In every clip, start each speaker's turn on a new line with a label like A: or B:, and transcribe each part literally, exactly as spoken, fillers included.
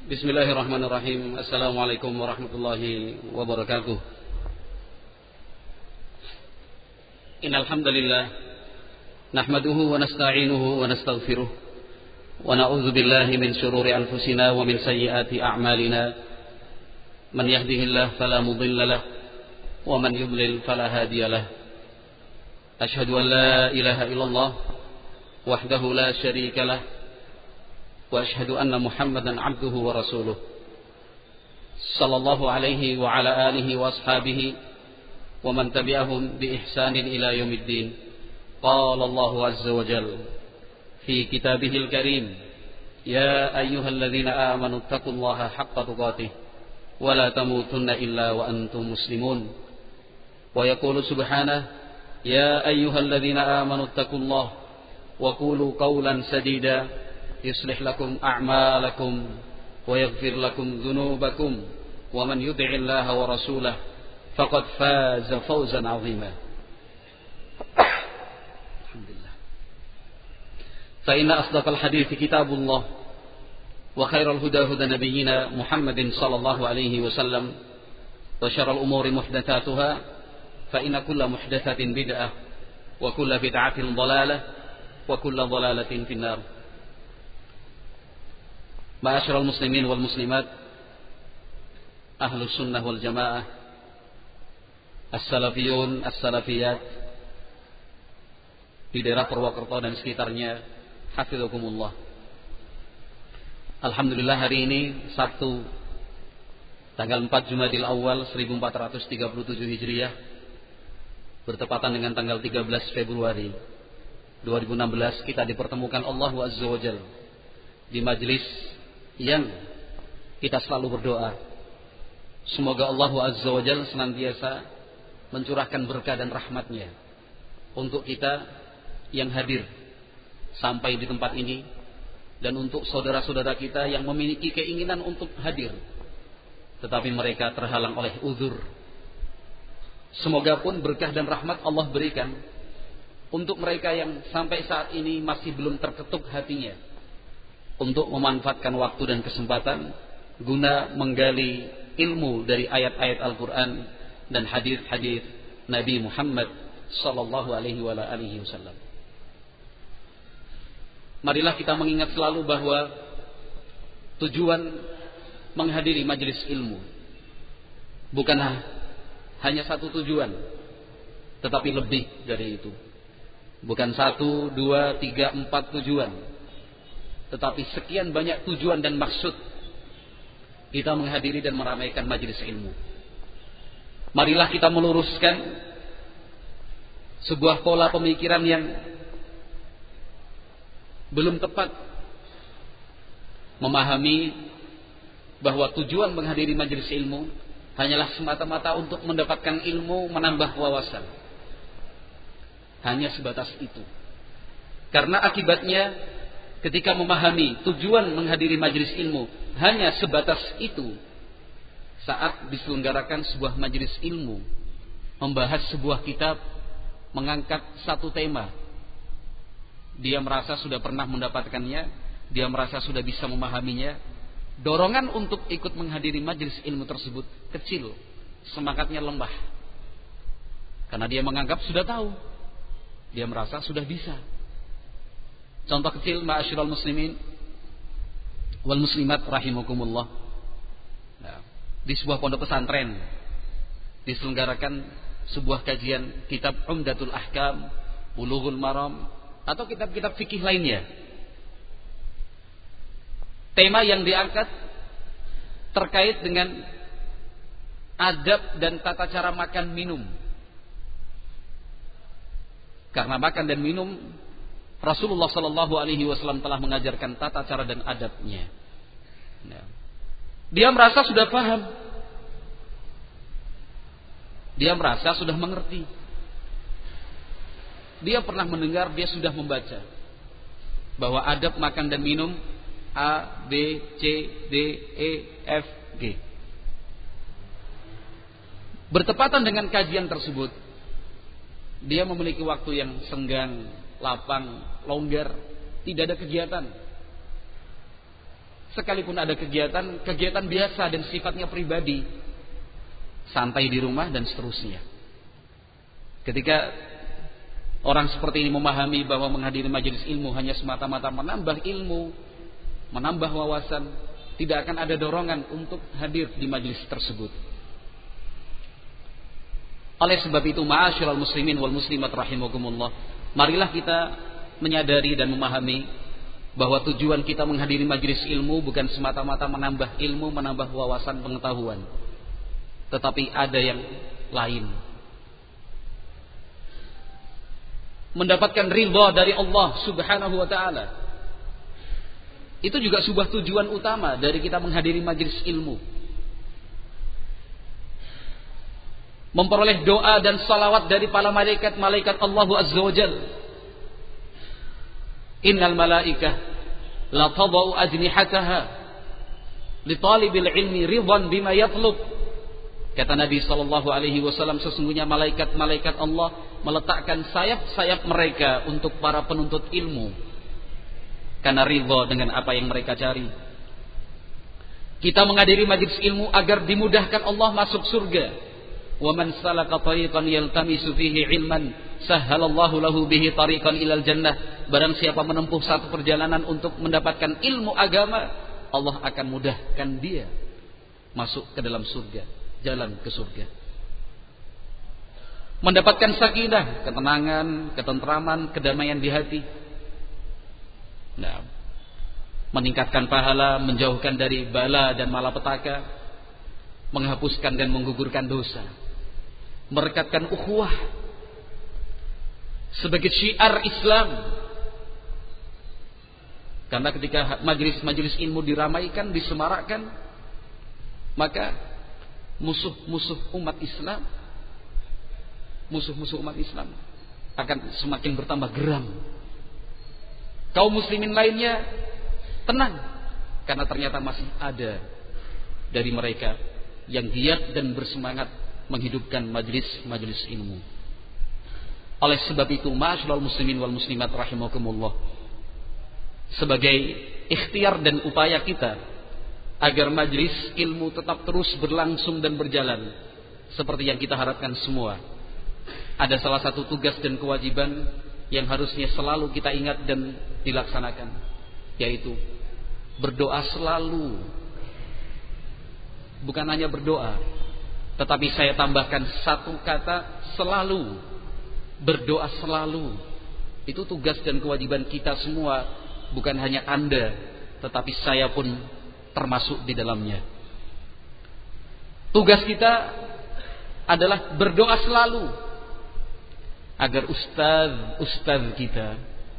A: Bismillahirrahmanirrahim. Assalamualaikum warahmatullahi wabarakatuh. Innal hamdalillah nahmaduhu wa nasta'inuhu wa nastaghfiruh wa na'udzu billahi min shururi anfusina wa min sayyiati a'malina. Man yahdihillahu fala mudilla lahu wa man yudlil fala hadiya lahu. Ashhadu an la ilaha illallah wahdahu la syarika lahu wa ashhadu anna Muhammadan 'abduhu wa rasuluh. Sallallahu alaihi wa ala alihi wa ashabihi wa man tabi'ahum bi ihsanin ila yaumiddin. Qala Allahu 'azza wa jalla fi kitabihil karim, ya ayyuhalladzina amanu taqullaha haqqa tuqatih wa la tamutunna illa wa antum muslimun. Wa yaqulu subhanahu, ya ayyuhalladzina amanu taqullaha wa qulu qawlan sadida yuslih lakum a'malakum wa yaghfir lakum dhunubakum wa man yuti'illaha wa rasulahu faqad faza fawzan 'azima. Alhamdulillah. Fa inna asdaqal hadithi kitabullah wa khairal huda huda nabiyyina Muhammadin sallallahu alaihi wasallam wa syarrul umuri muhdatsatuha fa inna kulla muhdatsatin bid'ah wa kulla bid'atin dhalalah wa kulla dhalalatin finnar. Ma'asyiral muslimin wal muslimat, ahlus sunnah wal jamaah, as-salafiyun, as-salafiyat di daerah Purwokerto dan sekitarnya, hafizakumullah. Alhamdulillah, hari ini Sabtu tanggal empat Jumadil Awal seribu empat ratus tiga puluh tujuh Hijriah, bertepatan dengan tanggal tiga belas Februari dua ribu enam belas, kita dipertemukan Allah Azza wa Jalla di majlis yang kita selalu berdoa, semoga Allah Azza wa Jalla senantiasa mencurahkan berkah dan rahmatnya untuk kita yang hadir sampai di tempat ini, dan untuk saudara-saudara kita yang memiliki keinginan untuk hadir tetapi mereka terhalang oleh uzur. Semoga pun berkah dan rahmat Allah berikan untuk mereka yang sampai saat ini masih belum terketuk hatinya untuk memanfaatkan waktu dan kesempatan guna menggali ilmu dari ayat-ayat Al-Quran dan hadis-hadis Nabi Muhammad sallallahu alaihi wasallam. Marilah kita mengingat selalu bahwa tujuan menghadiri majelis ilmu bukan hanya satu tujuan, tetapi lebih dari itu. Bukan satu, dua, tiga, empat tujuan, tetapi sekian banyak tujuan dan maksud kita menghadiri dan meramaikan majelis ilmu. Marilah kita meluruskan sebuah pola pemikiran yang belum tepat, memahami bahwa tujuan menghadiri majelis ilmu hanyalah semata-mata untuk mendapatkan ilmu, menambah wawasan. Hanya sebatas itu. Karena akibatnya ketika memahami tujuan menghadiri majelis ilmu hanya sebatas itu, saat diselenggarakan sebuah majelis ilmu, membahas sebuah kitab, mengangkat satu tema, dia merasa sudah pernah mendapatkannya, dia merasa sudah bisa memahaminya, dorongan untuk ikut menghadiri majelis ilmu tersebut kecil, semangatnya lemah. Karena dia menganggap sudah tahu, dia merasa sudah bisa. Contoh kecil, ma'asyiral muslimin wal muslimat rahimakumullah. Nah, di sebuah pondok pesantren diselenggarakan sebuah kajian kitab Umdatul Ahkam, Bulughul Maram, atau kitab-kitab fikih lainnya. Tema yang diangkat terkait dengan adab dan tata cara makan minum. Karena makan dan minum, Rasulullah Sallallahu Alaihi Wasallam telah mengajarkan tata cara dan adabnya. Nah, dia merasa sudah paham, dia merasa sudah mengerti, dia pernah mendengar, dia sudah membaca bahwa adab makan dan minum A, B, C, D, E, F, G. Bertepatan dengan kajian tersebut, dia memiliki waktu yang senggang, lapang, longgar, tidak ada kegiatan. Sekalipun ada kegiatan, kegiatan biasa dan sifatnya pribadi, santai di rumah dan seterusnya. Ketika orang seperti ini memahami bahwa menghadiri majelis ilmu hanya semata-mata menambah ilmu, menambah wawasan, tidak akan ada dorongan untuk hadir di majelis tersebut. Oleh sebab itu, ma'asyiral muslimin wal muslimat rahimakumullah, marilah kita menyadari dan memahami bahwa tujuan kita menghadiri majelis ilmu bukan semata-mata menambah ilmu, menambah wawasan pengetahuan, tetapi ada yang lain. Mendapatkan ridha dari Allah Subhanahu wa ta'ala. Itu juga sebuah tujuan utama dari kita menghadiri majelis ilmu. Memperoleh doa dan salawat dari para malaikat-malaikat Allah Azza wa Jalla. Innal malaikah la tadau ajnihataha li talibil ilmi ridwan bima yatlub. Kata Nabi sallallahu alaihi wasallam, sesungguhnya malaikat-malaikat Allah meletakkan sayap-sayap mereka untuk para penuntut ilmu karena ridha dengan apa yang mereka cari. Kita menghadiri majelis ilmu agar dimudahkan Allah masuk surga. Wa man salaka tariqan yaltamisu fihi ilman sahhalallahu lahu bihi tariqan ilal jannah. Barang siapa menempuh satu perjalanan untuk mendapatkan ilmu agama, Allah akan mudahkan dia masuk ke dalam surga, jalan ke surga. Mendapatkan sakinah, ketenangan, ketentraman, kedamaian di hati. Nah, meningkatkan pahala, menjauhkan dari bala dan malapetaka, menghapuskan dan menggugurkan dosa, merekatkan ukhuwah sebagai syiar Islam. Karena ketika majelis-majelis ilmu diramaikan, disemarakkan, maka musuh-musuh umat Islam, musuh-musuh umat Islam akan semakin bertambah geram. Kaum muslimin lainnya tenang, karena ternyata masih ada dari mereka yang giat dan bersemangat menghidupkan majelis-majelis ilmu. Oleh sebab itu, ma'asyiral muslimin wal muslimat rahimakumullah, sebagai ikhtiar dan upaya kita agar majelis ilmu tetap terus berlangsung dan berjalan seperti yang kita harapkan semua, ada salah satu tugas dan kewajiban yang harusnya selalu kita ingat dan dilaksanakan, yaitu berdoa selalu. Bukan hanya berdoa, tetapi saya tambahkan satu kata, selalu. Berdoa selalu. Itu tugas dan kewajiban kita semua, bukan hanya Anda, tetapi saya pun termasuk di dalamnya. Tugas kita adalah berdoa selalu agar ustaz-ustaz kita,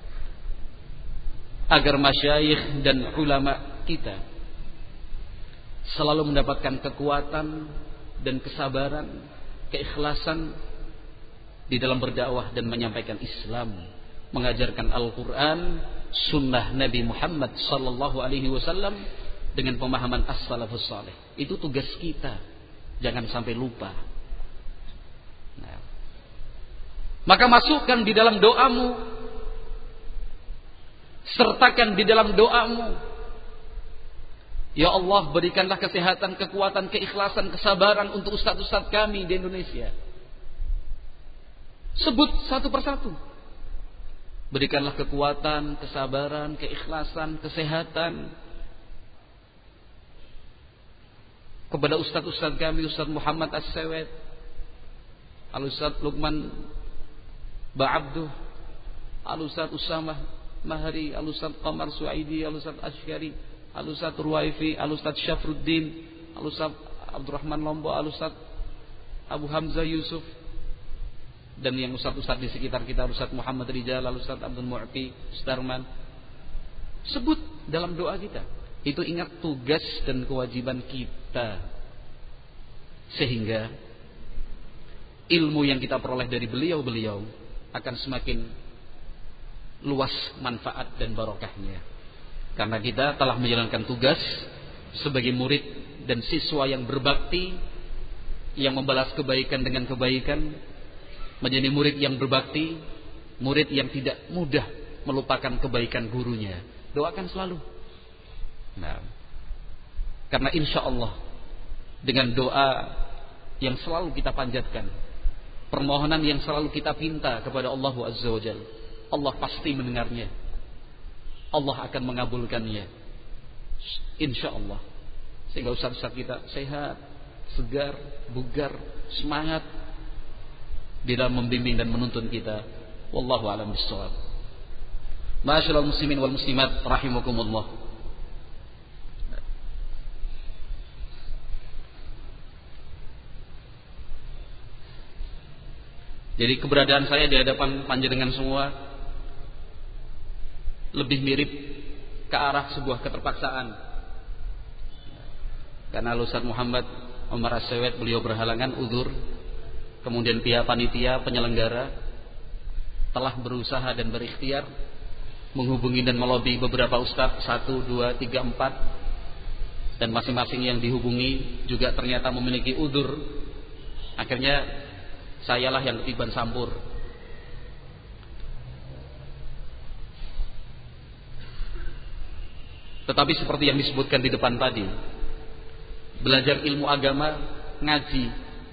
A: agar masyayikh dan ulama kita selalu mendapatkan kekuatan dan kesabaran, keikhlasan di dalam berdakwah dan menyampaikan Islam, mengajarkan Al-Quran, sunnah Nabi Muhammad sallallahu alaihi wasallam dengan pemahaman as-salafus salih. Itu tugas kita, jangan sampai lupa. Nah, maka masukkan di dalam doamu, sertakan di dalam doamu, ya Allah, berikanlah kesehatan, kekuatan, keikhlasan, kesabaran untuk ustaz-ustaz kami di Indonesia. Sebut satu persatu. Berikanlah kekuatan, kesabaran, keikhlasan, kesehatan kepada ustaz-ustaz kami, Ustaz Muhammad As-Sawed, Al-Ustaz Luqman Ba'abduh, Al-Ustaz Usamah Mahari, Al-Ustaz Qamar Suaidi, Al-Ustaz Ashkari, Al-Ustaz Ruwaifi, Al-Ustaz Syafruddin, Al-Ustaz Abdurrahman Lombo, Al-Ustaz Abu Hamzah Yusuf, dan yang ustaz-ustaz di sekitar kita, Ustaz Muhammad Rijal, Ustaz Abdul Mu'ti, Sudarman. Sebut dalam doa kita. Itu ingat tugas dan kewajiban kita, sehingga ilmu yang kita peroleh dari beliau-beliau akan semakin luas manfaat dan barokahnya. Karena kita telah menjalankan tugas sebagai murid dan siswa yang berbakti, yang membalas kebaikan dengan kebaikan, menjadi murid yang berbakti, murid yang tidak mudah melupakan kebaikan gurunya. Doakan selalu. Nah, Karena insya Allah dengan doa yang selalu kita panjatkan, permohonan yang selalu kita pinta kepada Allah Azza wa Jalla, Allah pasti mendengarnya. Allah akan mengabulkannya, insya Allah. Sehingga ustaz-ustaz kita sehat, segar, bugar, semangat di dalam membimbing dan menuntun kita. Wallahu a'lam bishawab. Ma'asyiral muslimin wal muslimat rahimakumullah. Jadi keberadaan saya di hadapan panjenengan semua lebih mirip ke arah sebuah keterpaksaan. Karena Ustaz Muhammad Omar As-Sawed beliau berhalangan uzur, kemudian pihak panitia penyelenggara telah berusaha dan berikhtiar menghubungi dan melobi beberapa ustaz, satu, dua, tiga, empat, dan masing-masing yang dihubungi juga ternyata memiliki uzur. Akhirnya sayalah yang ketiban sampur. Tetapi seperti yang disebutkan di depan tadi, belajar ilmu agama, ngaji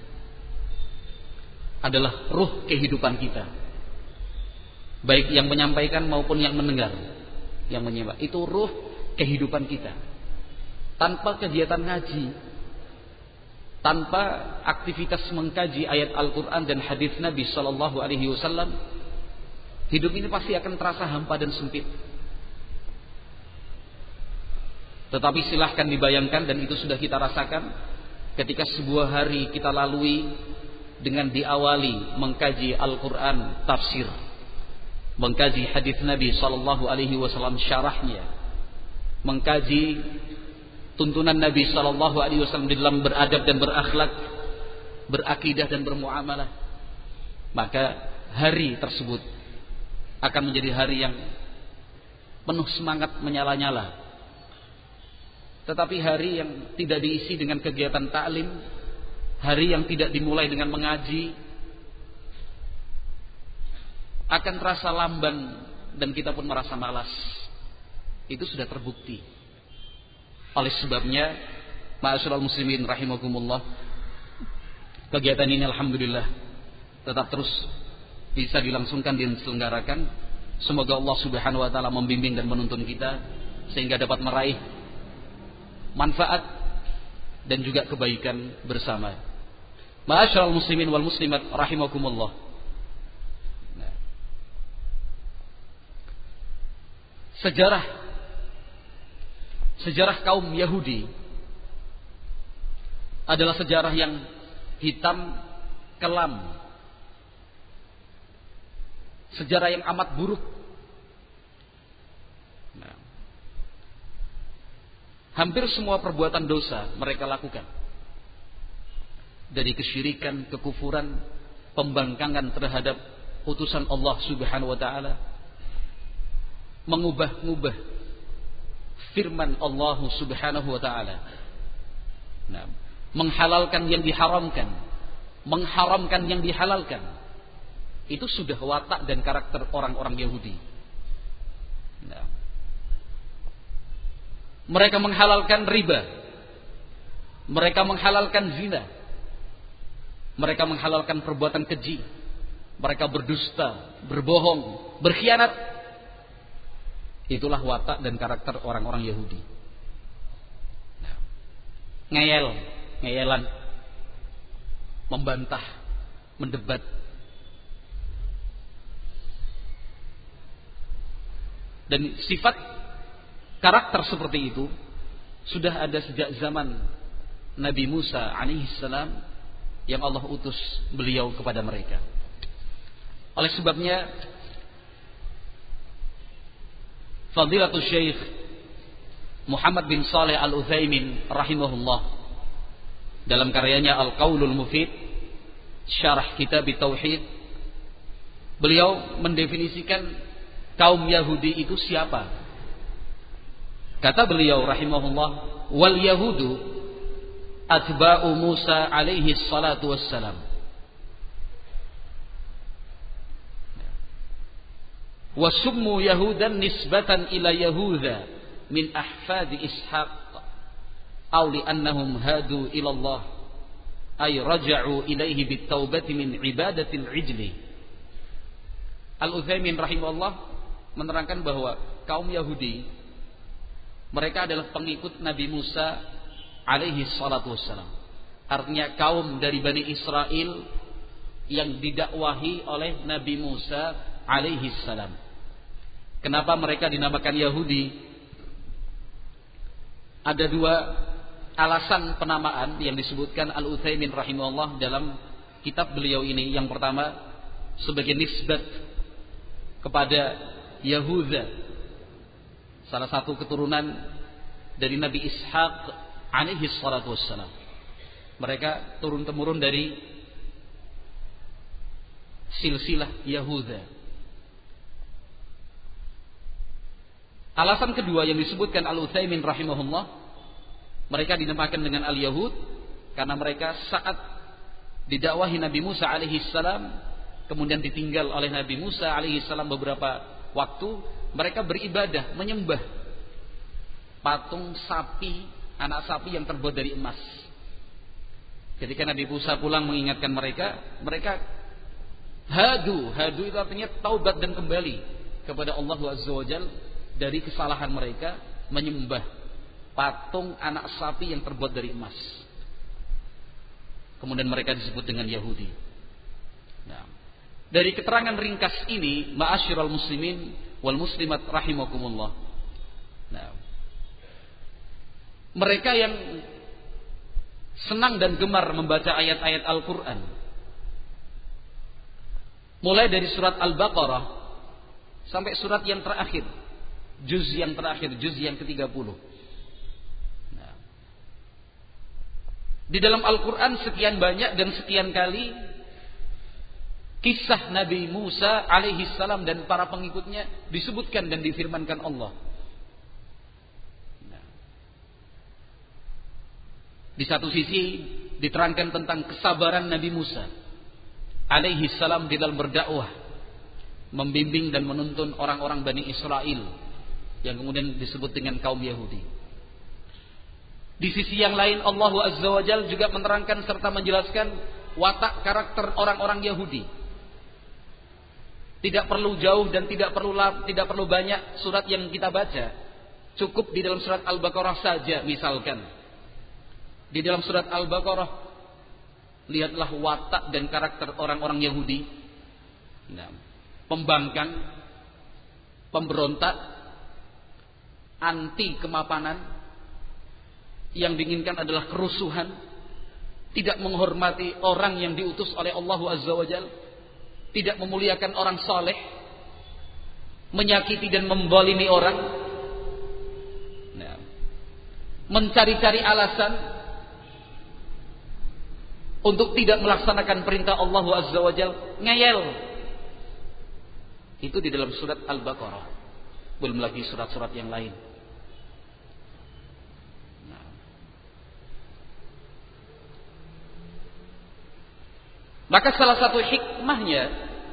A: adalah ruh kehidupan kita. Baik yang menyampaikan maupun yang mendengar, yang menyimak, itu ruh kehidupan kita. Tanpa kegiatan ngaji, tanpa aktivitas mengkaji ayat Al-Quran dan hadis Nabi Sallallahu Alaihi Wasallam, hidup ini pasti akan terasa hampa dan sempit. Tetapi silahkan dibayangkan, dan itu sudah kita rasakan, ketika sebuah hari kita lalui dengan diawali mengkaji Al-Quran tafsir, mengkaji hadis Nabi Sallallahu Alaihi Wasallam syarahnya, mengkaji tuntunan Nabi Sallallahu Alaihi Wasallam di dalam beradab dan berakhlak, berakidah dan bermuamalah, maka hari tersebut akan menjadi hari yang penuh semangat menyala-nyala. Tetapi hari yang tidak diisi dengan kegiatan taklim, hari yang tidak dimulai dengan mengaji, akan terasa lamban dan kita pun merasa malas. Itu sudah terbukti. Oleh sebabnya, ma'asyiral muslimin rahimakumullah, kegiatan ini alhamdulillah tetap terus bisa dilangsungkan dan diselenggarakan. Semoga Allah Subhanahu wa taala membimbing dan menuntun kita sehingga dapat meraih manfaat dan juga kebaikan bersama. Ma'asyiral muslimin wal muslimat rahimakumullah. Nah, sejarah sejarah kaum Yahudi adalah sejarah yang hitam kelam, sejarah yang amat buruk. Nah, hampir semua perbuatan dosa mereka lakukan, dari kesyirikan, kekufuran, pembangkangan terhadap utusan Allah Subhanahu wa taala, mengubah-ubah firman Allah Subhanahu wa taala. Nah, menghalalkan yang diharamkan, mengharamkan yang dihalalkan. Itu sudah watak dan karakter orang-orang Yahudi. Nah, mereka menghalalkan riba, mereka menghalalkan zina, mereka menghalalkan perbuatan keji, mereka berdusta, berbohong, berkhianat. Itulah watak dan karakter orang-orang Yahudi. Nah, ngeyel, ngeyelan, membantah, mendebat. Dan sifat karakter seperti itu sudah ada sejak zaman Nabi Musa alaihissalam yang Allah utus beliau kepada mereka. Oleh sebabnya, Fadilatul Syekh Muhammad bin Saleh Al-Utsaimin rahimahullah dalam karyanya Al-Qaulul Mufid Syarah Kitab Tauhid, beliau mendefinisikan kaum Yahudi itu siapa. Kata beliau rahimahullah, wal yahudu atba'u Musa alaihi salatu wassalam, wasummu Yahudan nisbatan ila Yahuda min ahfadi Ishaq. aw li annahum hadu ila Allah ay raja'u ilaihi bit-taubati min ibadatil ijli. Al-Utsaimin rahimahullah menerangkan bahwa kaum Yahudi mereka adalah pengikut Nabi Musa alaihi salatu wassalam. Artinya kaum dari Bani Israel yang didakwahi oleh Nabi Musa alaihi salam. Kenapa mereka dinamakan Yahudi? Ada dua alasan penamaan yang disebutkan Al-Utsaimin rahimahullah dalam kitab beliau ini. Yang pertama, sebagai nisbat kepada Yahuda, salah satu keturunan dari Nabi Ishaq alaihi salatu wassalam. Mereka turun-temurun dari silsilah Yahuda. Alasan kedua yang disebutkan Al-Utsaimin rahimahullah, mereka dinamakan dengan Al-Yahud karena mereka saat didakwahi Nabi Musa alaihi salam, kemudian ditinggal oleh Nabi Musa alaihi salam beberapa waktu, mereka beribadah menyembah patung sapi, anak sapi yang terbuat dari emas. Ketika Nabi Musa pulang mengingatkan mereka, mereka hadu, hadu itu artinya taubat dan kembali kepada Allah Azza wa Jalla dari kesalahan mereka menyembah patung anak sapi yang terbuat dari emas. Kemudian mereka disebut dengan Yahudi. Nah, dari keterangan ringkas ini, ma'asyiral muslimin wal muslimat rahimakumullah. Nah, mereka yang senang dan gemar membaca ayat-ayat Al-Quran, mulai dari surat Al-Baqarah sampai surat yang terakhir, juz yang terakhir, juz yang ketiga puluh. Nah, di dalam Al-Quran sekian banyak dan sekian kali kisah Nabi Musa alaihi salam dan para pengikutnya disebutkan dan difirmankan Allah. Di satu sisi diterangkan tentang kesabaran Nabi Musa alaihi salam di dalam berdakwah, membimbing dan menuntun orang-orang Bani Israel yang kemudian disebut dengan kaum Yahudi. Di sisi yang lain Allah Azza wa Jalla juga menerangkan serta menjelaskan watak karakter orang-orang Yahudi. Tidak perlu jauh dan tidak perlu tidak perlu banyak surat yang kita baca. Cukup di dalam surat Al-Baqarah saja misalkan. Di dalam surat Al-Baqarah, lihatlah watak dan karakter orang-orang Yahudi. Nah, pembangkang, pemberontak, anti kemapanan, yang diinginkan adalah kerusuhan, tidak menghormati orang yang diutus oleh Allah Azza wa Jalla, tidak memuliakan orang saleh, menyakiti dan membalimi orang, nah, mencari-cari alasan untuk tidak melaksanakan perintah Allah Azza wa Jalla, ngeyel. Itu di dalam surat Al-Baqarah. Belum lagi surat-surat yang lain. Nah. Maka salah satu hikmahnya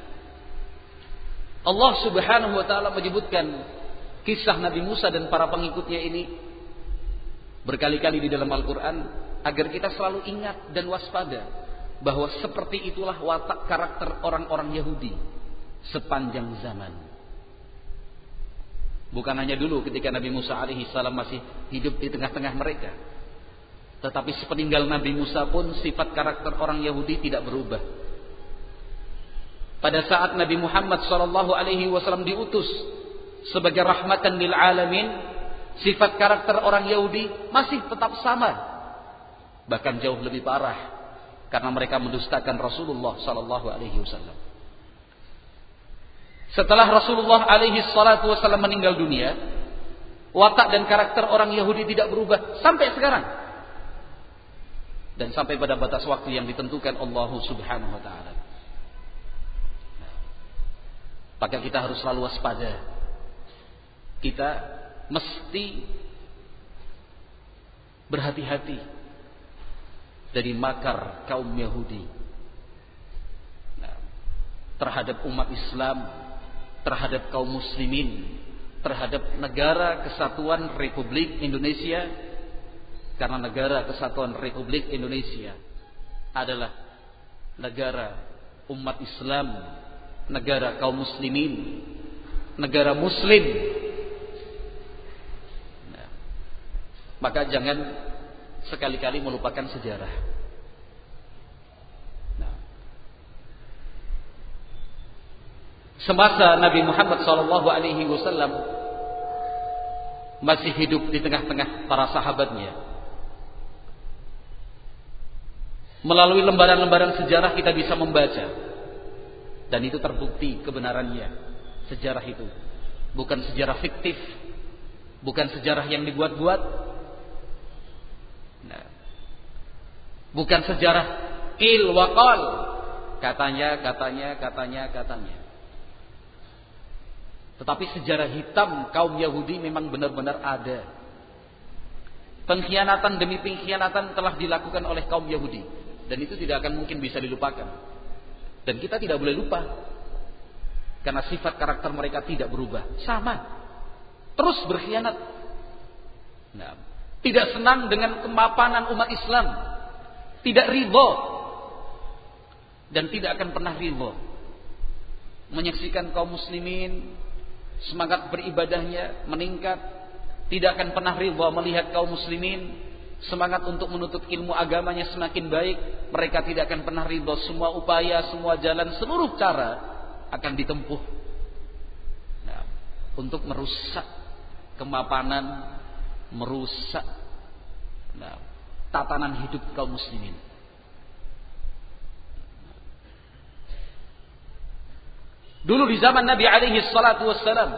A: Allah Subhanahu wa taala menyebutkan kisah Nabi Musa dan para pengikutnya ini berkali-kali di dalam Al-Quran agar kita selalu ingat dan waspada bahwa seperti itulah watak karakter orang-orang Yahudi sepanjang zaman. Bukan hanya dulu ketika Nabi Musa alaihi salam masih hidup di tengah-tengah mereka, tetapi sepeninggal Nabi Musa pun sifat karakter orang Yahudi tidak berubah. Pada saat Nabi Muhammad sallallahu alaihi wasallam diutus sebagai rahmatan lil alamin, sifat karakter orang Yahudi masih tetap sama. Bahkan jauh lebih parah karena mereka mendustakan Rasulullah sallallahu alaihi wasallam. Setelah Rasulullah alaihi salatu wasallam meninggal dunia, watak dan karakter orang Yahudi tidak berubah sampai sekarang. Dan sampai pada batas waktu yang ditentukan Allah Subhanahu wa taala. Maka kita harus selalu waspada. Kita mesti berhati-hati dari makar kaum Yahudi nah, terhadap umat Islam, terhadap kaum muslimin, terhadap negara kesatuan Republik Indonesia, Karena negara kesatuan Republik Indonesia adalah negara umat Islam, negara kaum muslimin, negara muslim. Nah, maka jangan sekali-kali melupakan sejarah. Nah, semasa Nabi Muhammad shallallahu alaihi wasallam masih hidup di tengah-tengah para sahabatnya, melalui lembaran-lembaran sejarah kita bisa membaca, dan itu terbukti kebenarannya. Sejarah itu bukan sejarah fiktif, bukan sejarah yang dibuat-buat, nah, bukan sejarah qil wa qal, katanya, katanya, katanya, katanya. Tetapi sejarah hitam kaum Yahudi memang benar-benar ada. Pengkhianatan demi pengkhianatan telah dilakukan oleh kaum Yahudi, dan itu tidak akan mungkin bisa dilupakan. Dan kita tidak boleh lupa, karena sifat karakter mereka tidak berubah, sama, terus berkhianat. Nah, tidak senang dengan kemapanan umat Islam, tidak ridho, dan tidak akan pernah ridho menyaksikan kaum muslimin semangat beribadahnya meningkat. Tidak akan pernah ridha melihat kaum muslimin semangat untuk menuntut ilmu agamanya semakin baik. Mereka tidak akan pernah ridha semua upaya, semua jalan, seluruh cara akan ditempuh, nah, untuk merusak kemapanan, merusak, nah, tatanan hidup kaum muslimin. Dulu di zaman Nabi alaihi salatu wassalam,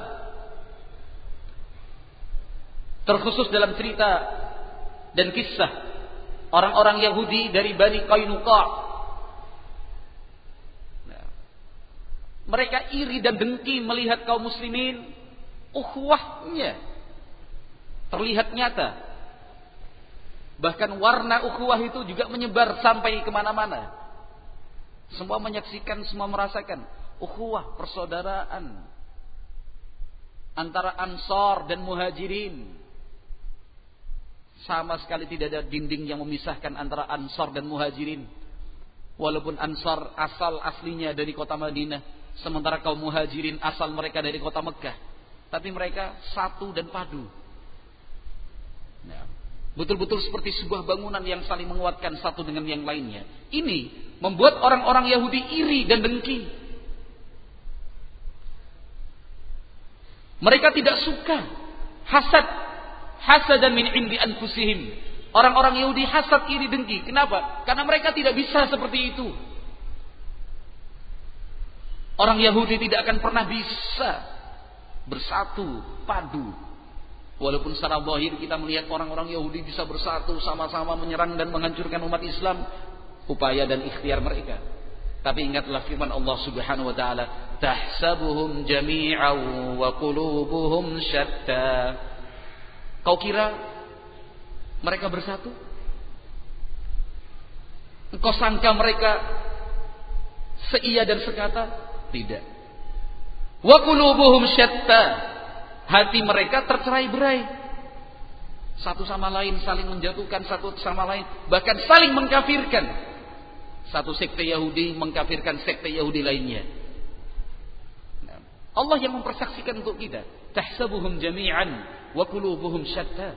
A: terkhusus dalam cerita dan kisah orang-orang Yahudi dari Bani Qainuqa, nah, mereka iri dan dengki melihat kaum muslimin ukhuwahnya terlihat nyata. Bahkan warna ukhuwah itu juga menyebar sampai kemana-mana. Semua menyaksikan, semua merasakan ukhuwah, persaudaraan antara Ansar dan Muhajirin. Sama sekali tidak ada dinding yang memisahkan antara Ansar dan Muhajirin. Walaupun Ansar asal aslinya dari kota Madinah, sementara kaum Muhajirin asal mereka dari kota Mekah, tapi mereka satu dan padu. Nah, betul-betul seperti sebuah bangunan yang saling menguatkan satu dengan yang lainnya. Ini membuat orang-orang Yahudi iri dan dengki. Mereka tidak suka, hasad, hasadan min indi anfusihim. Orang-orang Yahudi hasad, iri, dengki. Kenapa? Karena mereka tidak bisa seperti itu. Orang Yahudi tidak akan pernah bisa bersatu, padu. Walaupun secara zahir kita melihat orang-orang Yahudi bisa bersatu, sama-sama menyerang dan menghancurkan umat Islam, upaya dan ikhtiar mereka. Tapi ingatlah firman Allah Subhanahu wa taala, tahsabuhum jami'an wa qulubuhum syatta. Kau kira mereka bersatu? Engkau sangka mereka seia dan sekata? Tidak. Wa qulubuhum syatta. Hati mereka tercerai-berai. Satu sama lain saling menjatuhkan satu sama lain, bahkan saling mengkafirkan. Satu sekte Yahudi mengkafirkan sekte Yahudi lainnya. Allah yang mempersaksikan untuk kita, tahsabuhum jami'an wa qulubuhum syatta.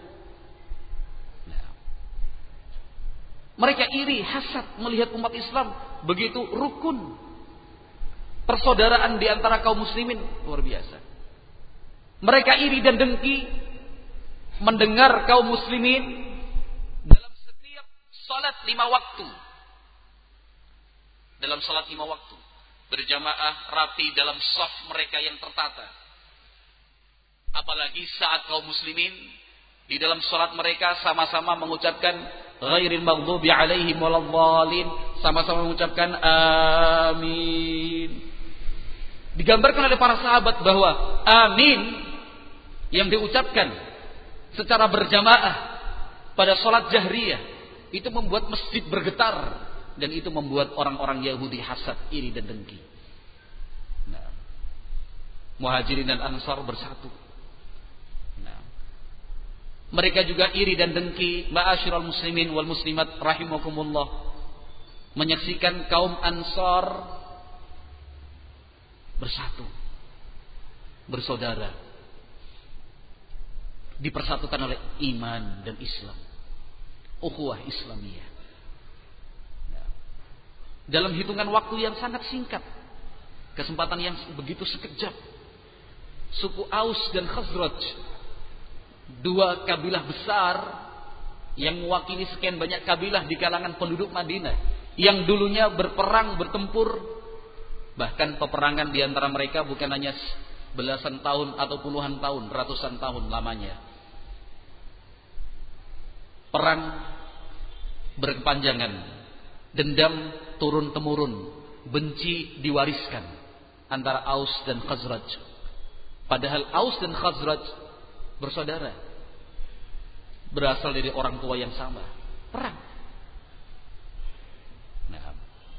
A: Mereka iri, hasad melihat umat Islam begitu rukun. Persaudaraan di antara kaum muslimin luar biasa. Mereka iri dan dengki mendengar kaum muslimin dalam setiap salat lima waktu. Dalam salat lima waktu berjamaah rapi dalam shaf mereka yang tertata. Apalagi saat kaum muslimin di dalam salat mereka sama-sama mengucapkan ghairil maghdubi alaihim waladhdallin, sama-sama mengucapkan amin. Digambarkan oleh para sahabat bahwa amin yang diucapkan secara berjamaah pada salat jahriyah itu membuat masjid bergetar. Dan itu membuat orang-orang Yahudi hasad, iri dan dengki. Nah, Muhajirin dan Ansar bersatu. Nah, Mereka juga iri dan dengki, ma'asyiral muslimin wal muslimat rahimakumullah, menyaksikan kaum Ansar bersatu, bersaudara, dipersatukan oleh iman dan Islam, ukhuwah Islamiyah. Dalam hitungan waktu yang sangat singkat, kesempatan yang begitu sekejap, suku Aus dan Khazraj, dua kabilah besar yang mewakili sekian banyak kabilah di kalangan penduduk Madinah, yang dulunya berperang, bertempur, bahkan peperangan di antara mereka bukan hanya belasan tahun atau puluhan tahun, ratusan tahun lamanya. Perang berkepanjangan, dendam turun-temurun, benci diwariskan antara Aus dan Khazraj. Padahal Aus dan Khazraj bersaudara, berasal dari orang tua yang sama. Perang. Nah,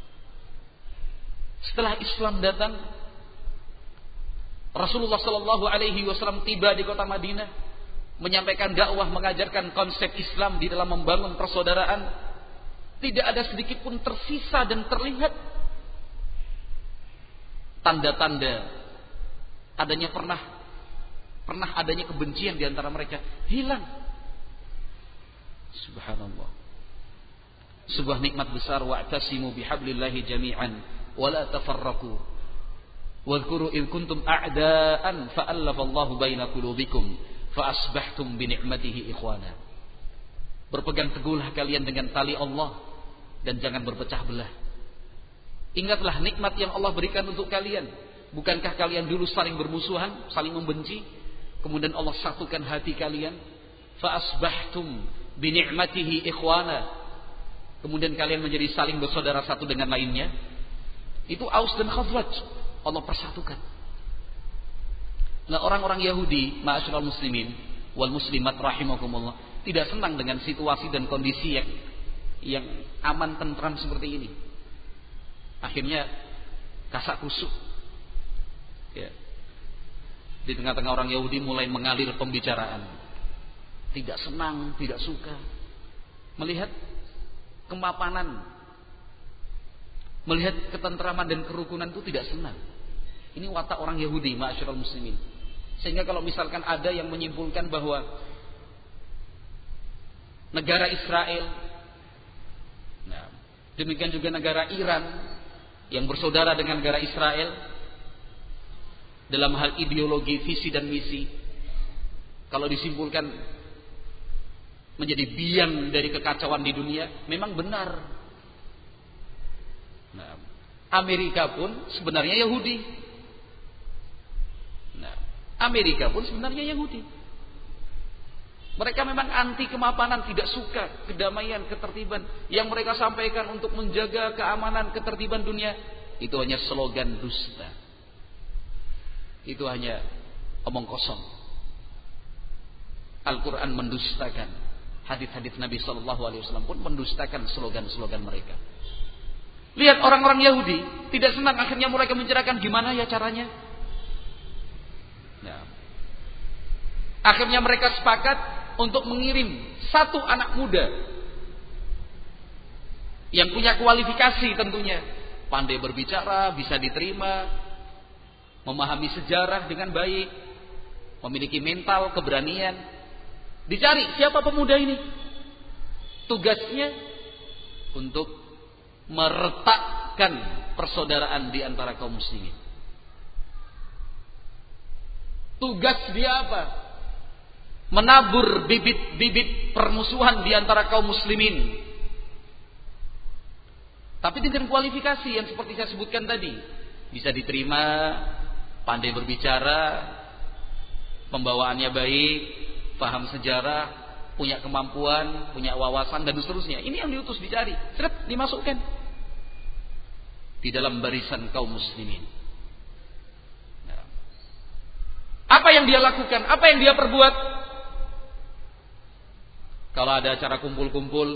A: setelah Islam datang, Rasulullah Shallallahu Alaihi Wasallam tiba di kota Madinah, menyampaikan dakwah, mengajarkan konsep Islam di dalam membangun persaudaraan. Tidak ada sedikit pun tersisa dan terlihat tanda-tanda adanya pernah pernah adanya kebencian di antara mereka. Hilang. Subhanallah. Sebuah nikmat besar. Wa'tasimu bihablillahi jami'an wa la tafarraqu. Wadhkuru id kuntum a'daan fa'allafallahu baina qulubikum fa asbahtum bi ni'matihi ikhwana. Berpegang teguhlah kalian dengan tali Allah dan jangan berpecah belah. Ingatlah nikmat yang Allah berikan untuk kalian. Bukankah kalian dulu saling bermusuhan, saling membenci? Kemudian Allah satukan hati kalian. Fa asbahtum bi ni'matihi ikhwana. Kemudian kalian menjadi saling bersaudara satu dengan lainnya. Itu Aus dan Khazraj. Allah persatukan. Nah, orang-orang Yahudi, ma'asyiral muslimin wal muslimat rahimakumullah, tidak senang dengan situasi dan kondisi yang yang aman tentram seperti ini. Akhirnya kasak kusuk. Ya. Di tengah-tengah orang Yahudi mulai mengalir pembicaraan. Tidak senang, tidak suka melihat kemapanan, melihat ketentraman dan kerukunan itu tidak senang. Ini watak orang Yahudi, ma'asyiral muslimin. Sehingga kalau misalkan ada yang menyimpulkan bahwa negara Israel, nah, demikian juga negara Iran yang bersaudara dengan negara Israel dalam hal ideologi, visi dan misi, kalau disimpulkan menjadi biang dari kekacauan di dunia, memang benar. Nah, Amerika pun sebenarnya Yahudi. Nah, Amerika pun sebenarnya Yahudi. Mereka memang anti kemapanan, tidak suka kedamaian, ketertiban. Yang mereka sampaikan untuk menjaga keamanan, ketertiban dunia, itu hanya slogan dusta. Itu hanya omong kosong. Al-Quran mendustakan. Hadis-hadis Nabi Shallallahu Alaihi Wasallam pun mendustakan slogan-slogan mereka. Lihat orang-orang Yahudi tidak senang, akhirnya mereka mencerahkan gimana ya caranya. Nah, akhirnya mereka sepakat untuk mengirim satu anak muda yang punya kualifikasi tentunya, pandai berbicara, bisa diterima, memahami sejarah dengan baik, memiliki mental, keberanian. Dicari siapa pemuda ini. Tugasnya untuk meretakkan persaudaraan di antara kaum muslimin. Tugas dia apa? Menabur bibit-bibit permusuhan di antara kaum muslimin. Tapi dengan kualifikasi yang seperti saya sebutkan tadi. Bisa diterima, pandai berbicara, pembawaannya baik, paham sejarah, punya kemampuan, punya wawasan dan seterusnya. Ini yang diutus dicari, seret dimasukkan di dalam barisan kaum muslimin. Nah, apa yang dia lakukan? Apa yang dia perbuat? Kalau ada acara kumpul-kumpul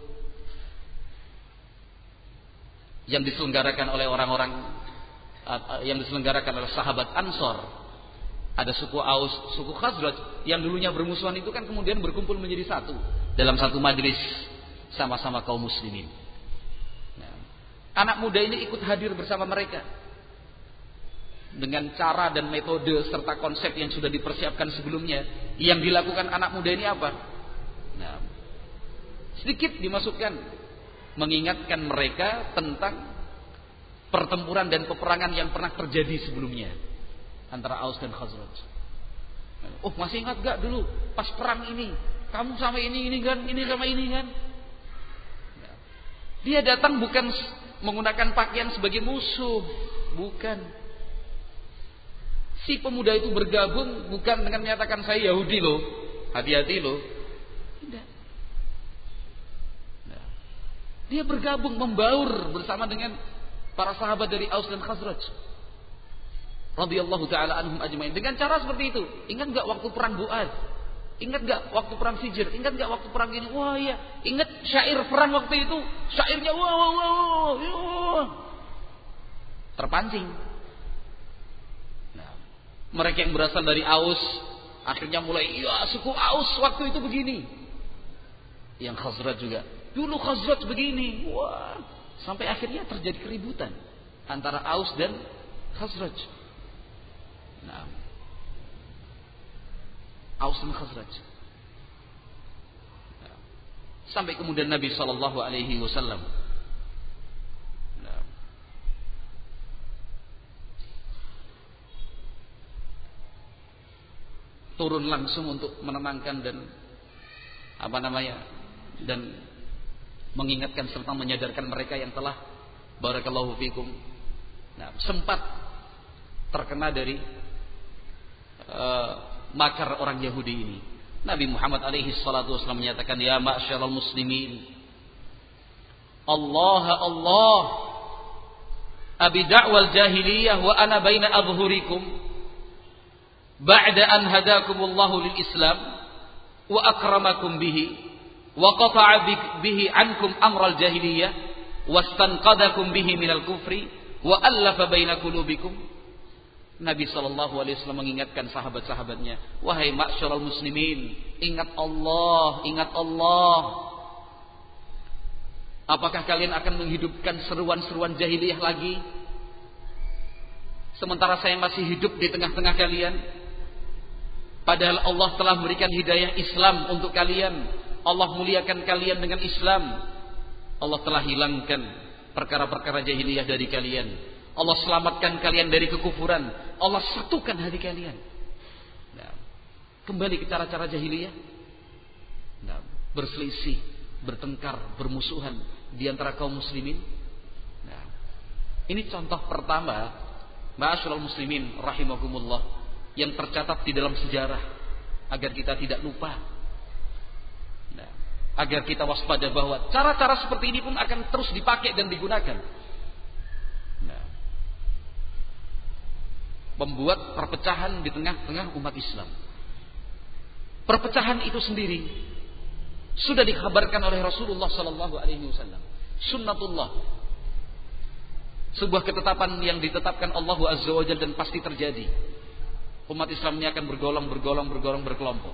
A: yang diselenggarakan oleh orang-orang, yang diselenggarakan oleh sahabat Ansor, Ada suku Aus, suku Khazraj yang dulunya bermusuhan itu kan kemudian berkumpul menjadi satu dalam satu majelis sama-sama kaum muslimin. Nah, anak muda ini ikut hadir bersama mereka dengan cara dan metode serta konsep yang sudah dipersiapkan sebelumnya. Yang dilakukan anak muda ini apa? Nah, sedikit dimasukkan, mengingatkan mereka tentang pertempuran dan peperangan yang pernah terjadi sebelumnya antara Aus dan Khazraj. Oh, masih ingat gak dulu pas perang ini kamu sama ini ini kan, ini sama ini kan? Dia datang bukan menggunakan pakaian sebagai musuh, bukan. Si pemuda itu bergabung bukan dengan menyatakan saya Yahudi loh, hati-hati loh. Tidak. Nah, dia bergabung, membaur bersama dengan para sahabat dari Aus dan Khazraj radhiyallahu taala anhum ajmain. Dengan cara seperti itu. Ingat enggak waktu perang Bu'ad? Ingat enggak waktu perang Fijr? Ingat enggak waktu perang ini? Wah iya, ingat syair perang waktu itu. Syairnya wah wah wah, wah. Terpancing. Nah, mereka yang berasal dari Aus akhirnya mulai, ya suku Aus waktu itu begini. Yang Khazraj juga. Dulu Khazraj begini. Wah, sampai akhirnya terjadi keributan antara Aus dan Khazraj. Nah, Aus dan Khazraj. Nah, sampai kemudian Nabi Shallallahu Alaihi Wasallam nah, turun langsung untuk menenangkan dan apa namanya dan mengingatkan serta menyadarkan mereka yang telah barakallahu fikum nah, sempat terkena dari uh, makar orang Yahudi ini. Nabi Muhammad alaihi salatu wasallam menyatakan, ya ma'syaral muslimin, Allah Allah abi da'wal jahiliyah wa ana baina adhhurikum ba'da an hadakumullahu lil Islam wa akramakum bihi wa qata'a bihi ankum amral jahiliyah wastanqadakum bihi minal kufri wa allafa baina qulubikum. Nabi sallallahu alaihi wasallam mengingatkan sahabat-sahabatnya, wahai ma'syaral muslimin, ingat Allah, ingat Allah. Apakah kalian akan menghidupkan seruan-seruan jahiliyah lagi sementara saya masih hidup di tengah-tengah kalian? Padahal Allah telah memberikan hidayah Islam untuk kalian. Allah muliakan kalian dengan Islam. Allah telah hilangkan perkara-perkara jahiliyah dari kalian. Allah selamatkan kalian dari kekufuran. Allah satukan hati kalian. Nah, kembali ke cara-cara jahiliyah. Nah, berselisih, bertengkar, bermusuhan di antara kaum muslimin. Nah, ini contoh pertama, ma'asyiral muslimin rahimakumullah, yang tercatat di dalam sejarah agar kita tidak lupa. Nah, agar kita waspada bahwa cara-cara seperti ini pun akan terus dipakai dan digunakan. Nah, membuat perpecahan di tengah-tengah umat Islam. Perpecahan itu sendiri sudah dikabarkan oleh Rasulullah sallallahu alaihi wasallam. Sunnatullah. Sebuah ketetapan yang ditetapkan Allah Azza wa Jalla dan pasti terjadi. Umat Islam ini akan bergolong, bergolong, bergolong, berkelompok.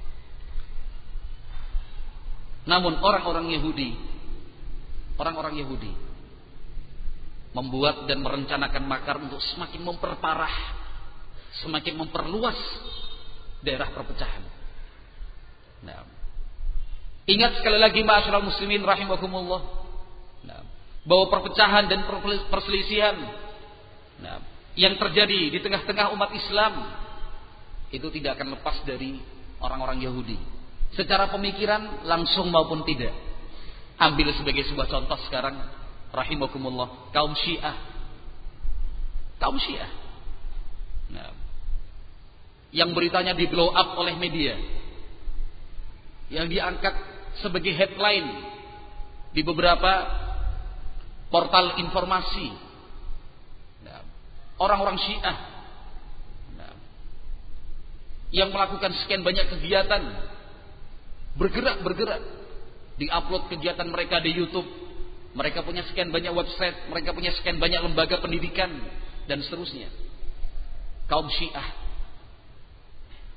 A: Namun orang-orang Yahudi, orang-orang Yahudi membuat dan merencanakan makar untuk semakin memperparah, semakin memperluas daerah perpecahan. Nah, ingat sekali lagi ma'asyiral muslimin rahimakumullah, nah, bahwa perpecahan dan perselisihan nah, yang terjadi di tengah-tengah umat Islam itu tidak akan lepas dari orang-orang Yahudi. Secara pemikiran langsung maupun tidak. Ambil sebagai sebuah contoh sekarang, rahimakumullah, kaum Syiah. Kaum Syiah. Nah, yang beritanya di blow up oleh media, yang diangkat sebagai headline di beberapa portal informasi. Nah, orang-orang Syiah nah, yang melakukan sekian banyak kegiatan, bergerak-bergerak, diupload kegiatan mereka di YouTube. Mereka punya sekian banyak website, mereka punya sekian banyak lembaga pendidikan dan seterusnya. Kaum Syiah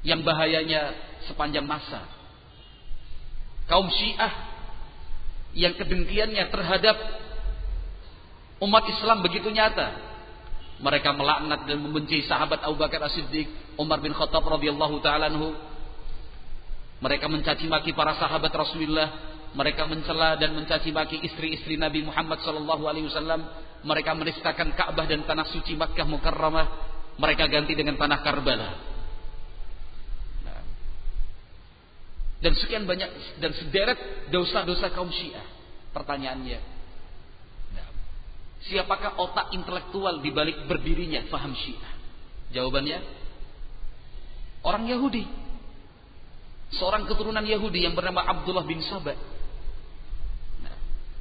A: yang bahayanya sepanjang masa. Kaum Syiah yang kedengkiannya terhadap umat Islam begitu nyata. Mereka melaknat dan membenci sahabat Abu Bakar As-Siddiq, Umar bin Khattab radhiyallahu ta'ala anhu. Mereka mencaci maki para sahabat Rasulullah. Mereka mencela dan mencaci maki istri-istri Nabi Muhammad sallallahu alaihi wasallam. Mereka menistakan Ka'bah dan tanah suci Makkah Mukarramah. Mereka ganti dengan tanah Karbala. Nah. Dan sekian banyak dan sederet dosa-dosa kaum Syiah. Pertanyaannya, nah, siapakah otak intelektual di balik berdirinya faham Syiah? Jawabannya, orang Yahudi. Seorang keturunan Yahudi yang bernama Abdullah bin Saba. Nah,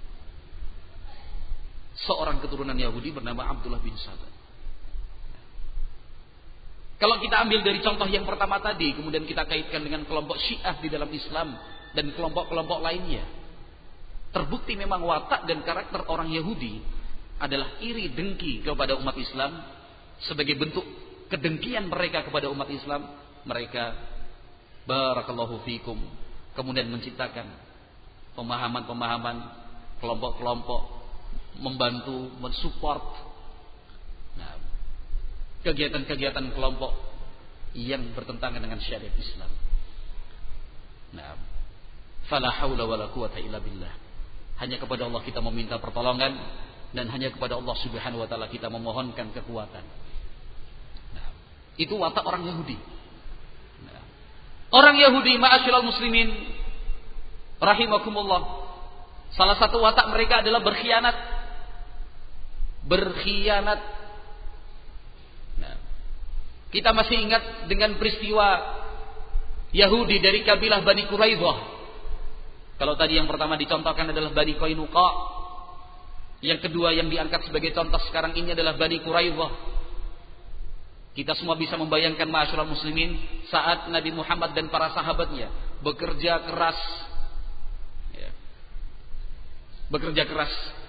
A: seorang keturunan Yahudi bernama Abdullah bin Saba. Nah, kalau kita ambil dari contoh yang pertama tadi, kemudian kita kaitkan dengan kelompok Syiah di dalam Islam dan kelompok-kelompok lainnya, terbukti memang watak dan karakter orang Yahudi adalah iri dengki kepada umat Islam. Sebagai bentuk kedengkian mereka kepada umat Islam, mereka barakallahu fikum kemudian menciptakan pemahaman-pemahaman, kelompok-kelompok membantu, mensupport nah, kegiatan-kegiatan kelompok yang bertentangan dengan syariat Islam. Nah, fala haula wala quwata illa billah. Hanya kepada Allah kita meminta pertolongan dan hanya kepada Allah Subhanahu wa taala kita memohonkan kekuatan. Nah, itu watak orang Yahudi. Orang Yahudi, ma'asyiral muslimin rahimakumullah, salah satu watak mereka adalah berkhianat. Berkhianat. Nah, kita masih ingat dengan peristiwa Yahudi dari kabilah Bani Quraidah. Kalau tadi yang pertama dicontohkan adalah Bani Qainuqa, yang kedua yang diangkat sebagai contoh sekarang ini adalah Bani Quraidah. Kita semua bisa membayangkan ma'asyiral muslimin saat Nabi Muhammad dan para sahabatnya bekerja keras, ya, bekerja keras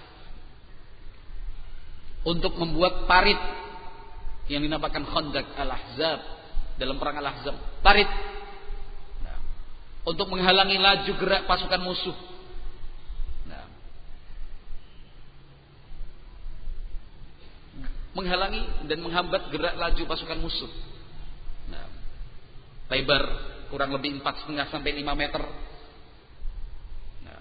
A: untuk membuat parit yang dinamakan Khandaq Al-Ahzab dalam perang Al-Ahzab. Parit nah, untuk menghalangi laju gerak pasukan musuh. Nah, menghalangi dan menghambat gerak laju pasukan musuh. Nah, lebar kurang lebih empat koma lima sampai lima meter. Nah,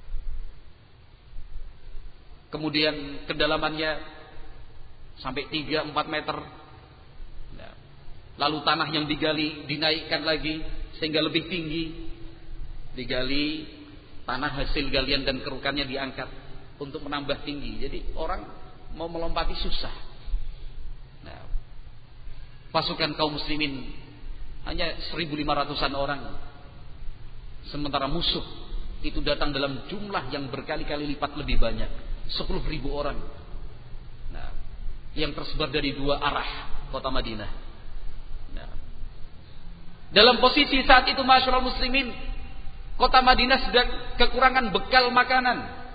A: kemudian kedalamannya sampai tiga sampai empat meter. Nah, lalu tanah yang digali dinaikkan lagi sehingga lebih tinggi. Digali, tanah hasil galian dan kerukannya diangkat untuk menambah tinggi. Jadi orang mau melompati susah. Nah, pasukan kaum muslimin hanya seribu lima ratusan orang, sementara musuh itu datang dalam jumlah yang berkali-kali lipat lebih banyak, sepuluh ribu orang. Nah, yang tersebar dari dua arah kota Madinah. Nah, dalam posisi saat itu ma'asyiral muslimin, kota Madinah sedang kekurangan bekal makanan.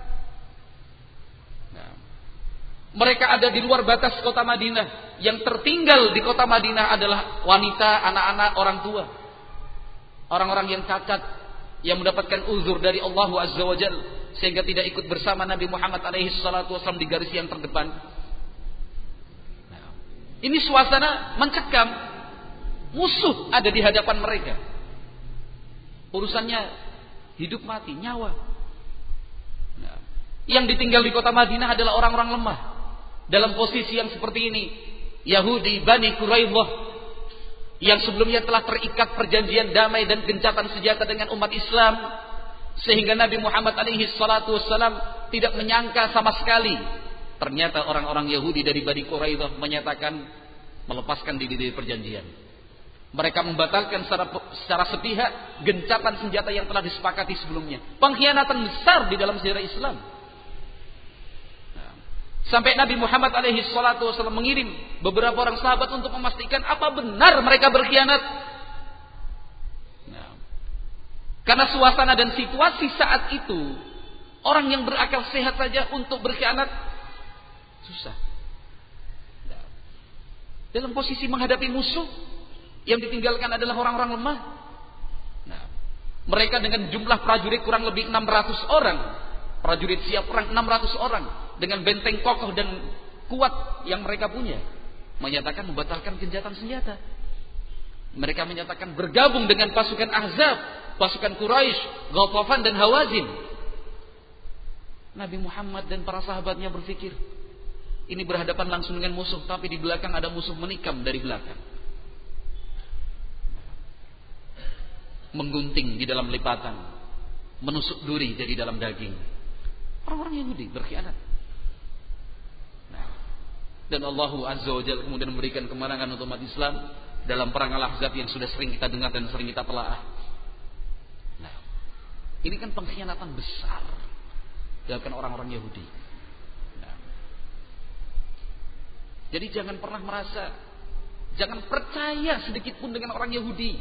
A: Mereka ada di luar batas kota Madinah. Yang tertinggal di kota Madinah adalah wanita, anak-anak, orang tua, orang-orang yang cacat, yang mendapatkan uzur dari Allah Azza wa Jalla, sehingga tidak ikut bersama Nabi Muhammad alaihi salatu wasallam di garis yang terdepan. Nah, ini suasana mencekam. Musuh ada di hadapan mereka. Urusannya hidup mati, nyawa. Nah, yang ditinggal di kota Madinah adalah orang-orang lemah. Dalam posisi yang seperti ini, Yahudi Bani Quraidah yang sebelumnya telah terikat perjanjian damai dan gencatan senjata dengan umat Islam, sehingga Nabi Muhammad alaihi salatu wassalam tidak menyangka sama sekali. Ternyata orang-orang Yahudi dari Bani Quraidah menyatakan melepaskan diri dari perjanjian. Mereka membatalkan secara, secara sepihak gencatan senjata yang telah disepakati sebelumnya. Pengkhianatan besar di dalam sejarah Islam. Sampai Nabi Muhammad alaihi salatu wasallam mengirim beberapa orang sahabat untuk memastikan apa benar mereka berkhianat. Nah, karena suasana dan situasi saat itu, orang yang berakal sehat saja untuk berkhianat susah. Nah, dalam posisi menghadapi musuh Yang ditinggalkan adalah orang-orang lemah. Nah, mereka dengan jumlah prajurit kurang lebih enam ratus orang. Prajurit siap perang enam ratus orang. Dengan benteng kokoh dan kuat yang mereka punya. Menyatakan membatalkan gencatan senjata. Mereka menyatakan bergabung dengan pasukan Ahzab, pasukan Quraisy, Ghatafan dan Hawazin. Nabi Muhammad dan para sahabatnya berpikir, ini berhadapan langsung dengan musuh, tapi di belakang ada musuh menikam dari belakang. Menggunting di dalam lipatan, menusuk duri jadi dalam daging. Orang-orang Yahudi berkhianat. Nah, dan Allah Azza wa Jalla kemudian memberikan kemenangan untuk umat Islam dalam perang Al-Ahzab yang sudah sering kita dengar dan sering kita telaah. Nah, ini kan pengkhianatan besar dilakukan orang-orang Yahudi. Nah, jadi jangan pernah merasa, jangan percaya sedikit pun dengan orang Yahudi.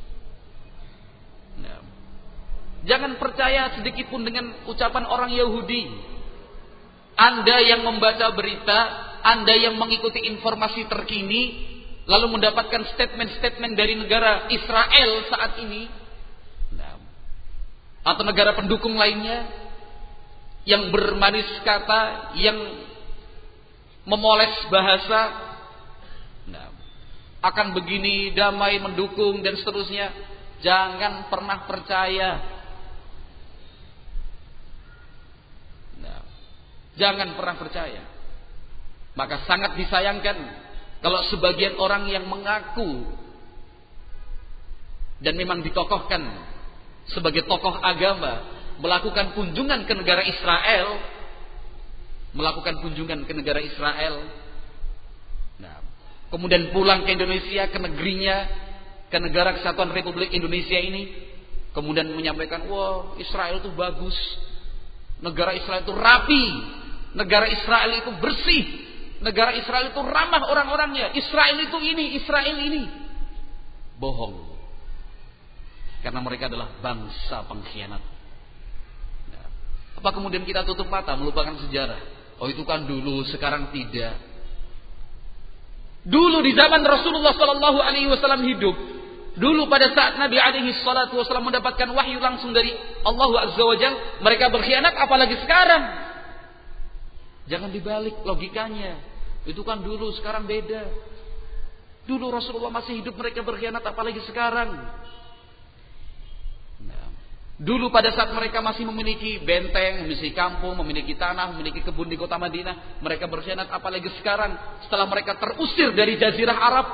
A: Nah, jangan percaya sedikit pun dengan ucapan orang Yahudi. Anda yang membaca berita, Anda yang mengikuti informasi terkini, lalu mendapatkan statement-statement dari negara Israel saat ini, nah, atau negara pendukung lainnya yang bermanis kata, yang memoles bahasa, nah, akan begini, damai, mendukung dan seterusnya. Jangan pernah percaya. Nah, jangan pernah percaya. Maka sangat disayangkan kalau sebagian orang yang mengaku dan memang ditokohkan sebagai tokoh agama melakukan kunjungan ke negara Israel, melakukan kunjungan ke negara Israel, nah, kemudian pulang ke Indonesia, ke negerinya, ke negara Kesatuan Republik Indonesia ini, kemudian menyampaikan, wah, Israel itu bagus, negara Israel itu rapi, negara Israel itu bersih, negara Israel itu ramah orang-orangnya, Israel itu ini, Israel ini. Bohong. Karena mereka adalah bangsa pengkhianat. Nah, apa kemudian kita tutup mata melupakan sejarah? Oh, itu kan dulu, sekarang tidak. Dulu di zaman Rasulullah Sallallahu Alaihi Wasallam hidup, dulu pada saat Nabi Alaihi Salatu Wasallam mendapatkan wahyu langsung dari Allah Azza wa Jalla, mereka berkhianat, apalagi sekarang. Jangan dibalik logikanya. Itu kan dulu, sekarang beda. Dulu Rasulullah masih hidup, mereka berkhianat, apalagi sekarang. Nah, dulu pada saat mereka masih memiliki benteng, memiliki kampung, memiliki tanah, memiliki kebun di kota Madinah, mereka berkhianat, apalagi sekarang setelah mereka terusir dari Jazirah Arab.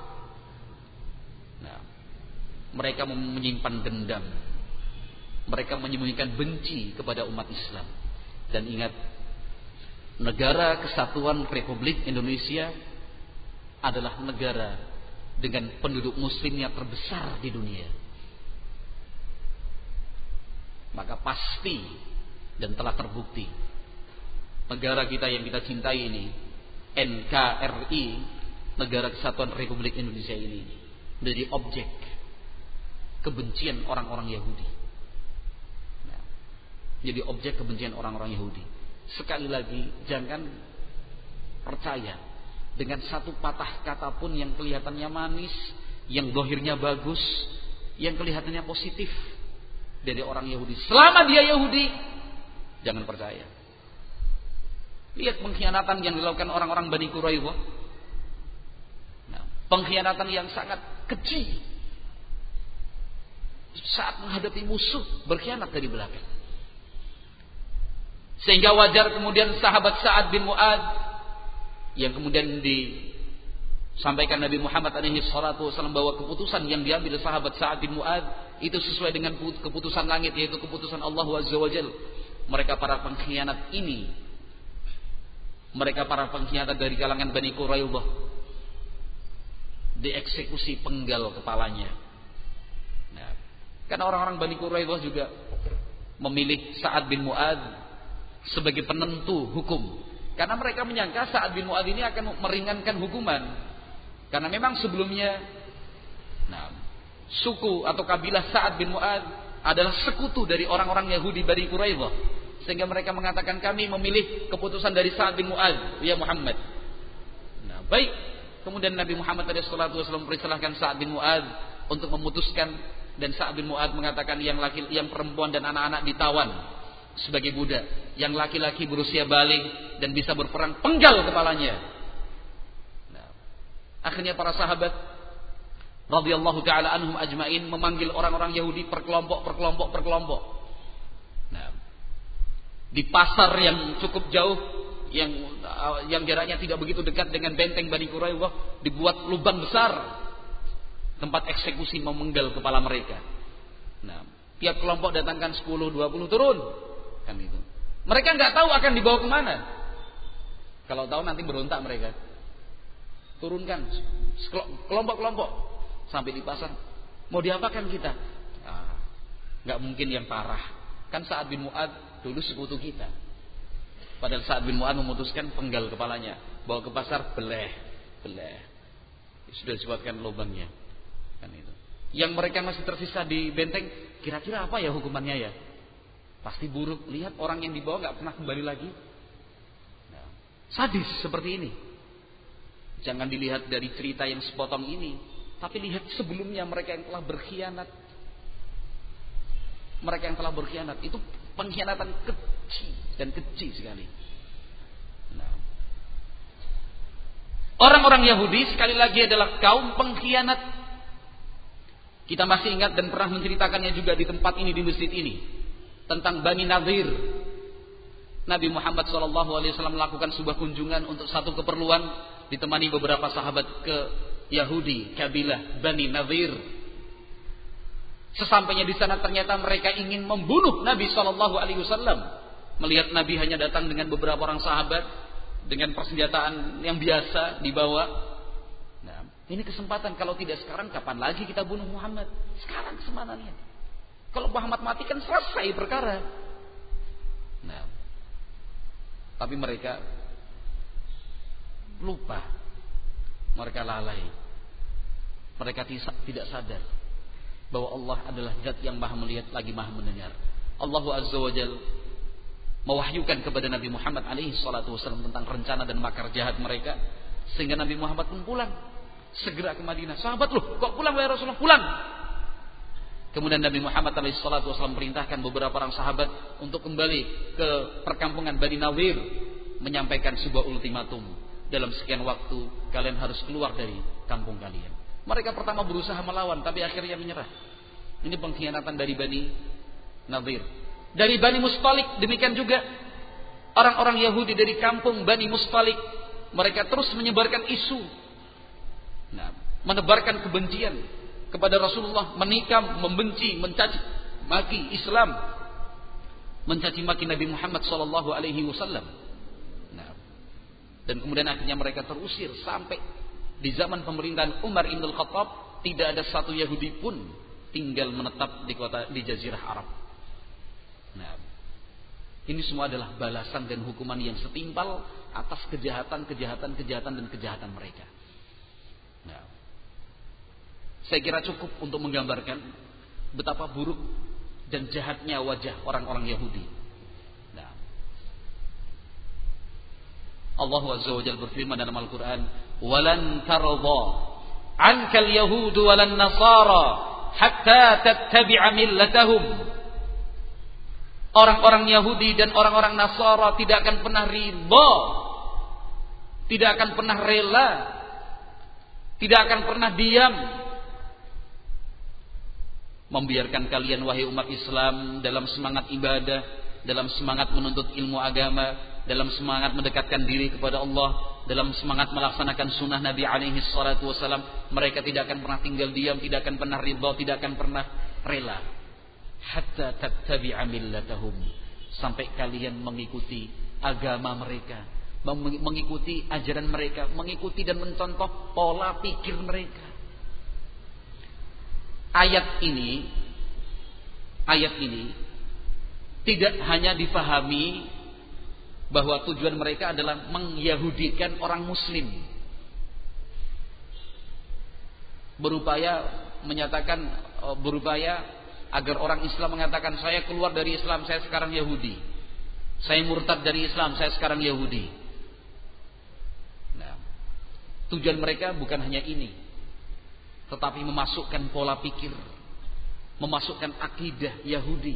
A: Nah, mereka menyimpan dendam. Mereka menyembunyikan benci kepada umat Islam. Dan ingat, negara Kesatuan Republik Indonesia adalah negara dengan penduduk muslimnya terbesar di dunia. Maka pasti dan telah terbukti negara kita yang kita cintai ini, N K R I, negara Kesatuan Republik Indonesia ini, menjadi objek kebencian orang-orang Yahudi. Nah, jadi objek kebencian orang-orang Yahudi. Sekali lagi, jangan percaya dengan satu patah kata pun yang kelihatannya manis, yang zahirnya bagus, yang kelihatannya positif dari orang Yahudi. Selama dia Yahudi, jangan percaya. Lihat pengkhianatan yang dilakukan orang-orang Bani Quraidah. Nah, pengkhianatan yang sangat keji. Saat menghadapi musuh, berkhianat dari belakang. Sehingga wajar kemudian sahabat Sa'ad bin Mu'adz yang kemudian disampaikan Nabi Muhammad alaihi salatu wasallam bahwa keputusan yang diambil sahabat Sa'ad bin Mu'adz itu sesuai dengan keputusan langit, yaitu keputusan Allah Azza wa Jalla. Mereka para pengkhianat ini, mereka para pengkhianat dari kalangan Bani Quraidah, dieksekusi penggal kepalanya. Nah, karena orang-orang Bani Quraidah juga memilih Sa'ad bin Mu'adz sebagai penentu hukum, karena mereka menyangka Sa'ad bin Mu'adz ini akan meringankan hukuman, karena memang sebelumnya, nah, suku atau kabilah Sa'ad bin Mu'adz adalah sekutu dari orang-orang Yahudi Bani Quraidah, sehingga mereka mengatakan kami memilih keputusan dari Sa'ad bin Mu'adz, ya Muhammad. Nah, baik, Kemudian Nabi Muhammad shallallahu alaihi wasallam persilahkan Sa'ad bin Mu'adz untuk memutuskan, dan Sa'ad bin Mu'adz mengatakan yang laki, yang perempuan dan anak-anak ditawan sebagai budak, yang laki-laki berusia balik dan bisa berperang penggal kepalanya. Nah, akhirnya para sahabat radhiyallahu taala anhum ajmain memanggil orang-orang Yahudi per kelompok per kelompok per kelompok. Nah, di pasar yang cukup jauh, yang yang jaraknya tidak begitu dekat dengan benteng Bani Quraidah, dibuat lubang besar tempat eksekusi memenggal kepala mereka. Nah, tiap kelompok datangkan sepuluh dua puluh turun, kan itu. Mereka nggak tahu akan dibawa kemana. Kalau tahu nanti berontak mereka. Turunkan kelompok-kelompok sampai di pasar. Mau diapakan kita? Nah, nggak mungkin yang parah. Kan Sa'ad bin Mu'adz dulu sekutu kita. Padahal Sa'ad bin Mu'adz memutuskan penggal kepalanya, bawa ke pasar, beleh, beleh. Sudah disebutkan lubangnya, kan itu. Yang mereka masih tersisa di benteng, kira-kira apa ya hukumannya ya? Pasti buruk. Lihat orang yang dibawa nggak pernah kembali lagi. Nah, sadis seperti ini. Jangan dilihat dari cerita yang sepotong ini, tapi lihat sebelumnya mereka yang telah berkhianat. Mereka yang telah berkhianat itu pengkhianatan kecil dan kecil sekali. Nah, orang-orang Yahudi sekali lagi adalah kaum pengkhianat. Kita masih ingat dan pernah menceritakannya juga di tempat ini, di masjid ini, tentang Bani Nadhir. Nabi Muhammad shallallahu alaihi wasallam melakukan sebuah kunjungan untuk satu keperluan, ditemani beberapa sahabat ke Yahudi, kabilah Bani Nadhir. Sesampainya di sana ternyata mereka ingin membunuh Nabi shallallahu alaihi wasallam. Melihat Nabi hanya datang dengan beberapa orang sahabat dengan persenjataan yang biasa dibawa. Nah, ini kesempatan. Kalau tidak sekarang, kapan lagi kita bunuh Muhammad? Sekarang kesempatannya. Kalau Muhammad mati kan selesai perkara. Nah, tapi mereka lupa, mereka lalai, mereka tidak sadar bahwa Allah adalah zat yang maha melihat lagi maha mendengar. Allah Azza wa Jalla mewahyukan kepada Nabi Muhammad alaihi salatu wasallam tentang rencana dan makar jahat mereka, sehingga Nabi Muhammad pun pulang segera ke Madinah. Sahabat, loh kok pulang ya Rasulullah? Pulang. Kemudian Nabi Muhammad alaihi salatu wasallam perintahkan beberapa orang sahabat untuk kembali ke perkampungan Bani Nadhir, menyampaikan sebuah ultimatum. Dalam sekian waktu kalian harus keluar dari kampung kalian. Mereka pertama berusaha melawan, tapi akhirnya menyerah. Ini pengkhianatan dari Bani Nadhir. Dari Bani Mustalik demikian juga. Orang-orang Yahudi dari kampung Bani Mustalik, mereka terus menyebarkan isu, nah, menebarkan kebencian kepada Rasulullah, menikam, membenci, mencaci maki Islam, mencaci maki Nabi Muhammad sallallahu alaihi wasallam. Nah, dan kemudian akhirnya mereka terusir sampai di zaman pemerintahan Umar ibn al-Khattab tidak ada satu Yahudi pun tinggal menetap di kota di Jazirah Arab. Nah, ini semua adalah balasan dan hukuman yang setimpal atas kejahatan-kejahatan, kejahatan dan kejahatan mereka. Nah, saya kira cukup untuk menggambarkan betapa buruk dan jahatnya wajah orang-orang Yahudi. Nah, Allah Azza wa Jalla berfirman dalam Al-Quran, "Walan tarda ankal yahud walan nasara hatta tattabi'a millatahum." Orang-orang Yahudi dan orang-orang Nasara tidak akan pernah ridha, tidak akan pernah rela, tidak akan pernah diam membiarkan kalian wahai umat Islam dalam semangat ibadah, dalam semangat menuntut ilmu agama, dalam semangat mendekatkan diri kepada Allah, dalam semangat melaksanakan sunnah Nabi alaihi salatu wasallam. Mereka tidak akan pernah tinggal diam, tidak akan pernah ridha, tidak akan pernah rela. Hatta tattabi'a millatahum, sampai kalian mengikuti agama mereka, mengikuti ajaran mereka, mengikuti dan mencontoh pola pikir mereka. Ayat ini, ayat ini tidak hanya difahami bahwa tujuan mereka adalah mengyahudikan orang muslim, berupaya menyatakan, berupaya agar orang Islam mengatakan, saya keluar dari Islam, saya sekarang Yahudi, saya murtad dari Islam, saya sekarang Yahudi. Nah, Tujuan mereka bukan hanya ini, tetapi memasukkan pola pikir, memasukkan akidah Yahudi,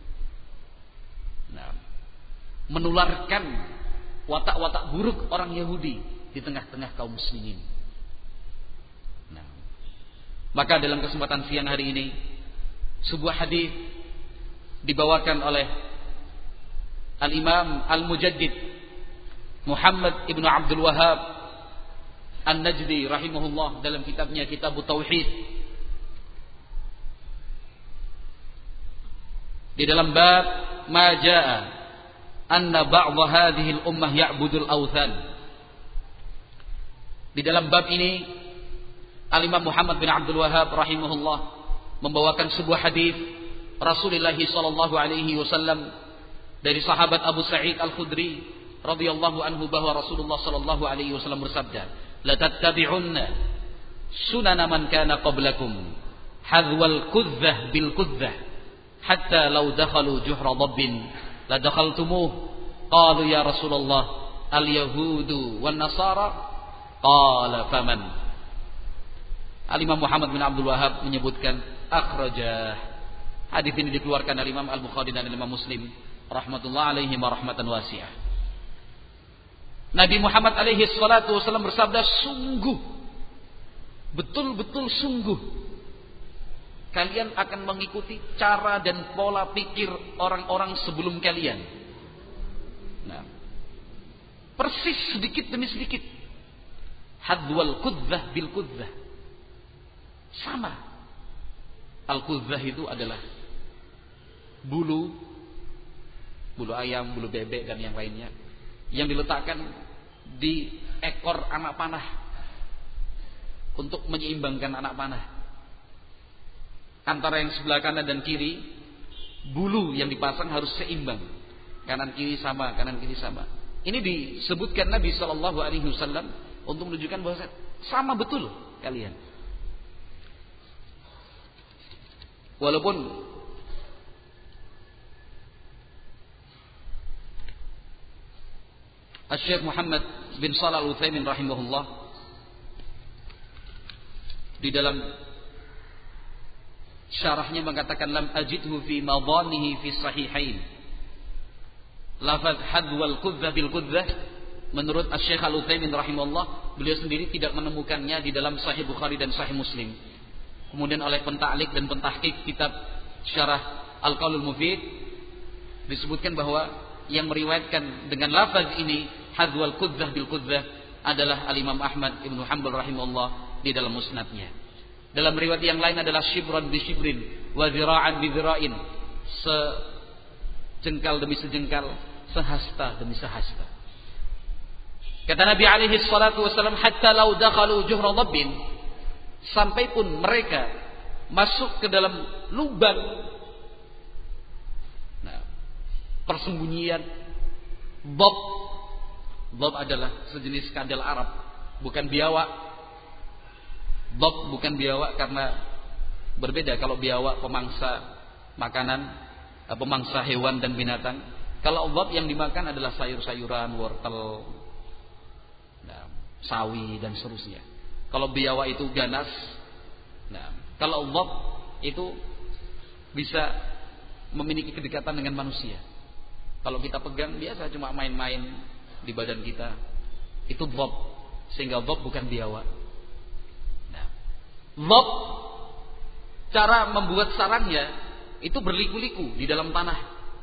A: nah, menularkan watak-watak buruk orang Yahudi di tengah-tengah kaum muslimin. Nah, maka dalam kesempatan siang hari ini, sebuah hadis dibawakan oleh Al-Imam Al-Mujaddid Muhammad ibnu Abdul Wahhab An-Najdi rahimahullah dalam kitabnya Kitab Tauhid. Di dalam bab ma jaa anna ba'd hadhihi al-ummah ya'budul awthan. Di dalam bab ini Al-Imam Muhammad bin Abdul Wahhab rahimahullah membawakan sebuah hadis Rasulullah sallallahu alaihi wasallam dari sahabat Abu Sa'id Al-Khudri radhiyallahu anhu bahwa Rasulullah sallallahu alaihi wasallam bersabda, la tattabi'unna sunana man kana qablakum hadwal kudzah bil kudzah hatta law dakhalu juhra dabbin la dakhaltumuh. Qalu ya Rasulullah al yahudu wan nasara, qala faman. Al-Imam Muhammad bin Abdul Wahhab menyebutkan akhrajah. Hadis ini dikeluarkan dari Imam Al-Bukhari dan Imam Muslim rahmatullah alaihi wa rahmatan wasi'ah. Nabi Muhammad alaihi salatu wasallam bersabda, sungguh, betul-betul sungguh, kalian akan mengikuti cara dan pola pikir orang-orang sebelum kalian. Nah, persis sedikit demi sedikit. Hadwal kudzah bil kudzah. Sama. Al-kudzah itu adalah bulu, bulu ayam, bulu bebek dan yang lainnya, yang diletakkan di ekor anak panah untuk menyeimbangkan anak panah. Antara yang sebelah kanan dan kiri, bulu yang dipasang harus seimbang, kanan kiri sama, kanan kiri sama. Ini disebutkan Nabi Shallallahu Alaihi Wasallam untuk menunjukkan bahwa sama betul kalian. Walaupun Syekh Muhammad bin Shalih Al-Utsaimin rahimahullah di dalam syarahnya mengatakan, lam ajidhu fi madanihi fi sahihain lafaz hadwal kudzah bil kudzah. Menurut Syekh Al-Utsaimin rahimahullah, beliau sendiri tidak menemukannya di dalam Sahih Bukhari dan Sahih Muslim. Kemudian oleh pentaklik dan pentahqiq kitab Syarah Al-Qaulul Mufid disebutkan bahwa yang meriwayatkan dengan lafaz ini hadwal kudzah bil kudzah adalah Al-Imam Ahmad Ibnu Hanbal rahimahullah di dalam musnadnya. Dalam riwayat yang lain adalah shibran bi shibrin wa zira'an bi zira'in, sejengkal demi sejengkal, sehasta demi sehasta. Kata Nabi alaihi salatu wasallam, hatta law dakhalu juhra dabbin, sampai pun mereka masuk ke dalam lubang, nah, persembunyian Dhab. Dhab adalah sejenis kadal Arab, bukan biawak. Dhab bukan biawak karena berbeda. Kalau biawak pemangsa makanan, pemangsa hewan dan binatang. Kalau dhab yang dimakan adalah sayur-sayuran, wortel, nah, sawi dan seterusnya. Kalau biawak itu ganas. Nah, kalau dhab itu bisa memiliki kedekatan dengan manusia. Kalau kita pegang biasa cuma main-main di badan kita, itu dhab. Sehingga dhab bukan biawak. Nah, dhab cara membuat sarangnya itu berliku-liku di dalam tanah.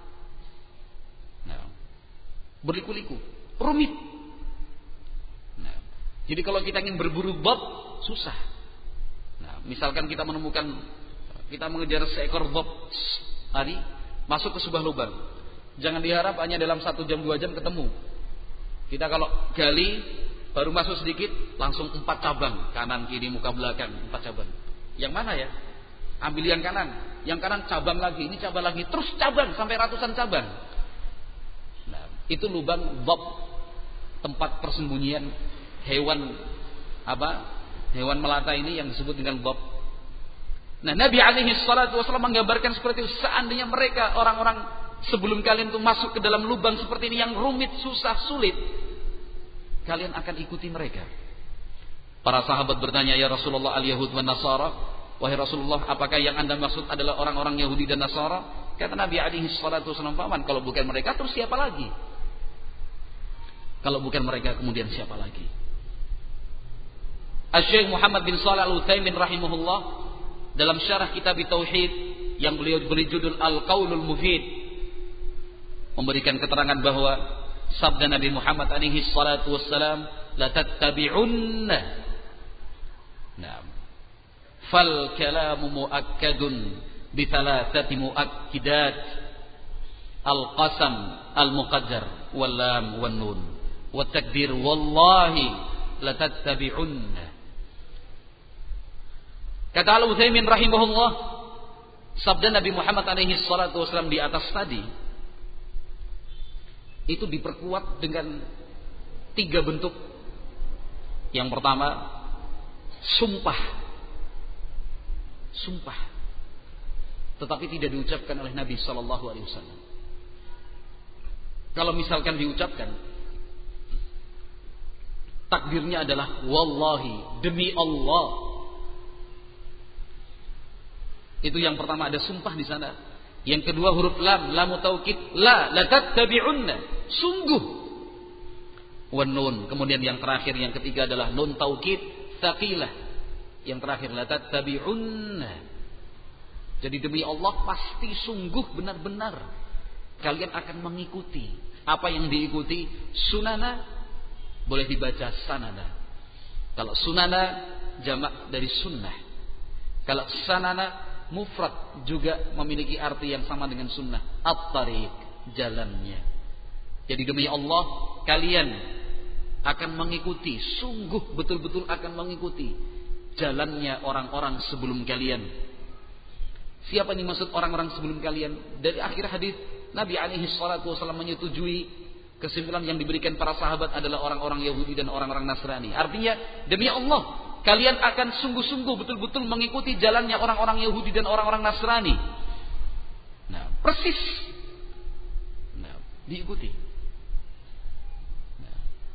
A: Nah, berliku-liku, rumit. Nah, jadi kalau kita ingin berburu dhab susah. Nah, misalkan kita menemukan, kita mengejar seekor dhab tadi masuk ke sebuah lubang. Jangan diharap hanya dalam satu jam dua jam ketemu. Kita kalau gali baru masuk sedikit langsung empat cabang, kanan kiri muka belakang empat cabang. Yang mana ya? Ambil yang kanan, yang kanan cabang lagi, ini cabang lagi, terus cabang sampai ratusan cabang. Nah, itu lubang dhab, tempat persembunyian hewan apa? Hewan melata ini yang disebut dengan dhab. Nah, Nabi alaihi salatu wasallam menggambarkan seperti itu. Seandainya mereka orang-orang sebelum kalian itu masuk ke dalam lubang seperti ini yang rumit, susah, sulit, kalian akan ikuti mereka. Para sahabat bertanya, "Ya Rasulullah, al-Yahud wan Nasara?" Wahai Rasulullah, apakah yang Anda maksud adalah orang-orang Yahudi dan Nasara? Kata Nabi alaihi salatu wasallam, "Faman, kalau bukan mereka terus siapa lagi?" Kalau bukan mereka kemudian siapa lagi? Asy-Syaikh Muhammad bin Shalih Al-Utsaimin rahimahullah dalam syarah kitab Tauhid yang beliau beri judul Al-Qaulul Mufid memberikan keterangan bahwa sabda Nabi Muhammad alaihi salatu wassalam, "La tattabi'unna." Naam. Fal kalamu muakkadun bi thalathati muakkidat. Al-qasam, al-muqaddar, wal lam wan nun. Wa takdir wallahi la tattabi'unna. Kata Al-Utsaimin rahimahullah, sabda Nabi Muhammad alaihi salatu wasallam di atas tadi itu diperkuat dengan tiga bentuk. Yang pertama, sumpah. Sumpah. Tetapi tidak diucapkan oleh Nabi sallallahu alaihi wasallam. Kalau misalkan diucapkan, takdirnya adalah wallahi, demi Allah. Itu yang pertama, ada sumpah di sana. Yang kedua huruf lam, lamu taukid, la la tattabi'unna, sungguh. Wan nun. Kemudian yang terakhir, yang ketiga adalah nun taukid tsaqilah. Yang terakhir la tattabi'unna. Jadi demi Allah pasti sungguh benar-benar kalian akan mengikuti. Apa yang diikuti? Sunana boleh dibaca sanana. Kalau sunana jamak dari sunnah. Kalau sanana mufrad juga memiliki arti yang sama dengan sunnah. At-tariq, jalannya. Jadi demi Allah kalian akan mengikuti, sungguh betul-betul akan mengikuti jalannya orang-orang sebelum kalian. Siapa yang dimaksud orang-orang sebelum kalian? Dari akhir hadis Nabi alaihi salatu wasallam menyetujui kesimpulan yang diberikan para sahabat adalah orang-orang Yahudi dan orang-orang Nasrani. Artinya demi Allah kalian akan sungguh-sungguh betul-betul mengikuti jalannya orang-orang Yahudi dan orang-orang Nasrani. Nah, persis. Nah, diikuti. Nah.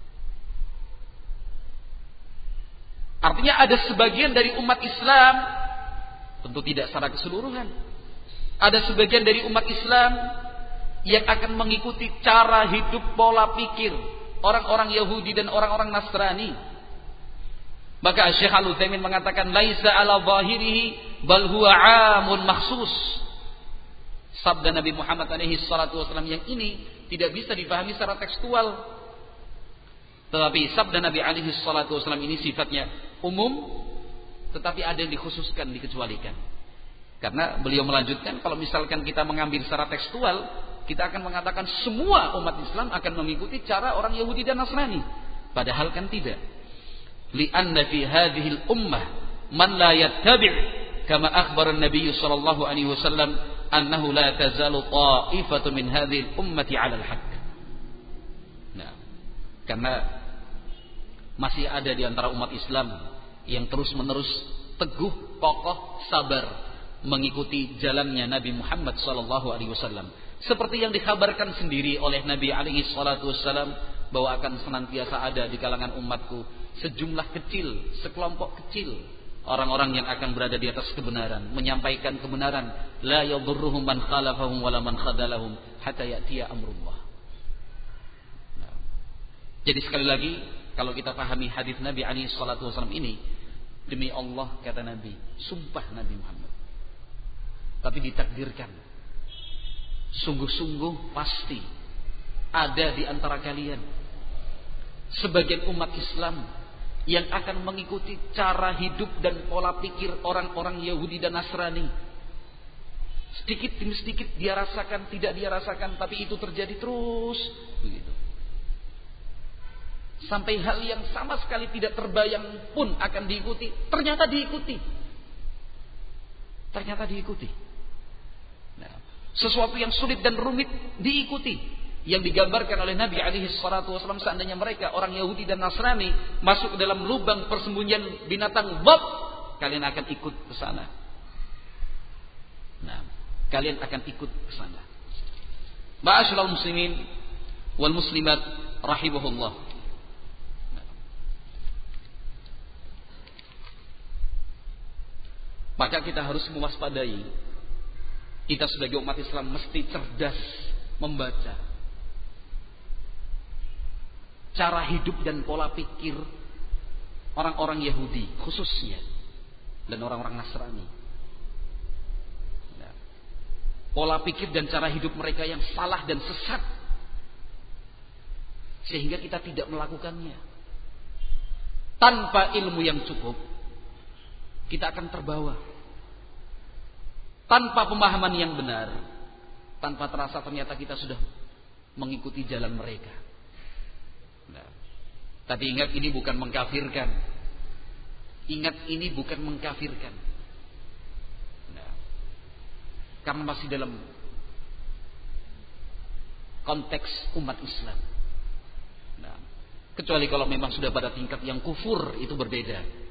A: Artinya ada sebagian dari umat Islam, tentu tidak secara keseluruhan, ada sebagian dari umat Islam yang akan mengikuti cara hidup, pola pikir orang-orang Yahudi dan orang-orang Nasrani. Maka Syekh Al-Utsaimin mengatakan laisa ala zahirihi bal huwa 'amun makhsus. Sabda Nabi Muhammad alaihi salatu wasallam yang ini tidak bisa dipahami secara tekstual. Tetapi sabda Nabi alaihi salatu wasallam ini sifatnya umum, tetapi ada yang dikhususkan, dikecualikan. Karena beliau melanjutkan, kalau misalkan kita mengambil secara tekstual, kita akan mengatakan semua umat Islam akan mengikuti cara orang Yahudi dan Nasrani. Padahal kan tidak. Li'anna fi hadhihi al-ummah man la yattabi' kama akhbara an-nabiy sallallahu alaihi wasallam annahu la tazalu ta'ifatu min hadhihi al-ummati 'ala al-haqq. Nah, karena masih ada di antara umat Islam yang terus-menerus teguh, kokoh, sabar mengikuti jalannya Nabi Muhammad sallallahu alaihi wasallam. Seperti yang dikhabarkan sendiri oleh Nabi alaihi salatu wasallam bahwa akan senantiasa ada di kalangan umatku sejumlah kecil, sekelompok kecil orang-orang yang akan berada di atas kebenaran, menyampaikan kebenaran, la yadhurruhum man khalafahum wala man khadalahum hatta ya'tiya amrullah. Nah, jadi sekali lagi kalau kita pahami hadis Nabi alaihi salatu wasallam ini, demi Allah kata Nabi, sumpah Nabi Muhammad. Tapi ditakdirkan sungguh-sungguh pasti ada di antara kalian sebagian umat Islam yang akan mengikuti cara hidup dan pola pikir orang-orang Yahudi dan Nasrani. Sedikit demi sedikit dia rasakan, tidak dia rasakan, tapi itu terjadi terus begitu. Sampai hal yang sama sekali tidak terbayang pun akan diikuti, ternyata diikuti. Ternyata diikuti. Nah, sesuatu yang sulit dan rumit diikuti. Yang digambarkan oleh Nabi alaihi salatu wasallam, seandainya mereka orang Yahudi dan Nasrani masuk ke dalam lubang persembunyian binatang bab, kalian akan ikut ke sana. Nah, kalian akan ikut ke sana. Ma'asyiral muslimin wal muslimat rahimahullah. Maka kita harus mewaspadai. Kita sebagai umat Islam mesti cerdas membaca cara hidup dan pola pikir orang-orang Yahudi khususnya dan orang-orang Nasrani. Nah, pola pikir dan cara hidup mereka yang salah dan sesat, sehingga kita tidak melakukannya. Tanpa ilmu yang cukup, kita akan terbawa. Tanpa pemahaman yang benar, tanpa terasa ternyata kita sudah mengikuti jalan mereka. Nah, tapi ingat, ini bukan mengkafirkan. Ingat, ini bukan mengkafirkan. Nah, karena masih dalam konteks umat Islam. Nah, kecuali kalau memang sudah pada tingkat yang kufur, itu berbeda.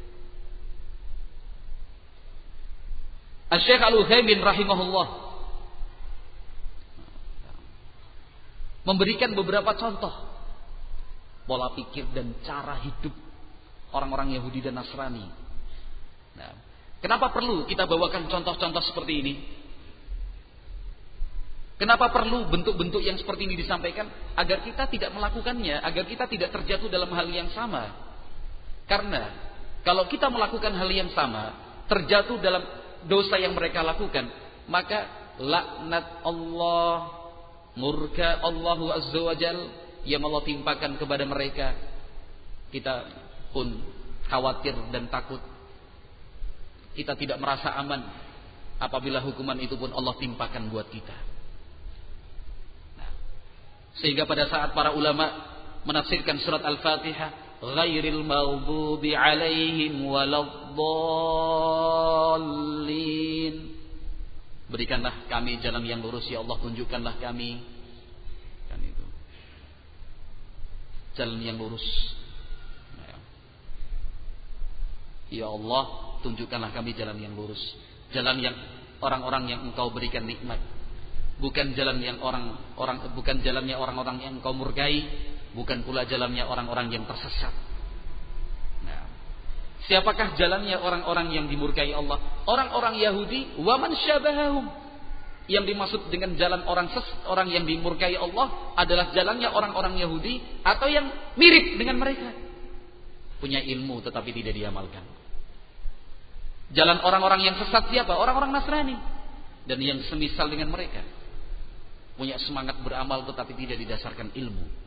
A: Syekh Al-Utsaimin rahimahullah memberikan beberapa contoh pola pikir dan cara hidup orang-orang Yahudi dan Nasrani. Nah, kenapa perlu kita bawakan contoh-contoh seperti ini? Kenapa perlu bentuk-bentuk yang seperti ini disampaikan? Agar kita tidak melakukannya, agar kita tidak terjatuh dalam hal yang sama. Karena kalau kita melakukan hal yang sama, terjatuh dalam dosa yang mereka lakukan, maka laknat Allah, murka Allah Azza wa Jal yang Allah timpakan kepada mereka, kita pun khawatir dan takut. Kita tidak merasa aman apabila hukuman itu pun Allah timpakan buat kita. Nah, sehingga pada saat para ulama menafsirkan surat Al-Fatihah, ghairil maghdubi alaihim waladdallin, berikanlah kami jalan yang lurus ya Allah, tunjukkanlah kami kan itu jalan yang lurus. Nah, ya Allah, tunjukkanlah kami jalan yang lurus, jalan yang orang-orang yang Engkau berikan nikmat, bukan jalan yang orang-orang bukan jalannya orang-orang yang Engkau murkai, bukan pula jalannya orang-orang yang tersesat. Nah, siapakah jalannya orang-orang yang dimurkai Allah? Orang-orang Yahudi wa man syabahahum. Yang dimaksud dengan jalan orang ses, orang yang dimurkai Allah adalah jalannya orang-orang Yahudi atau yang mirip dengan mereka. Punya ilmu tetapi tidak diamalkan. Jalan orang-orang yang sesat siapa? Orang-orang Nasrani dan yang semisal dengan mereka. Punya semangat beramal tetapi tidak didasarkan ilmu.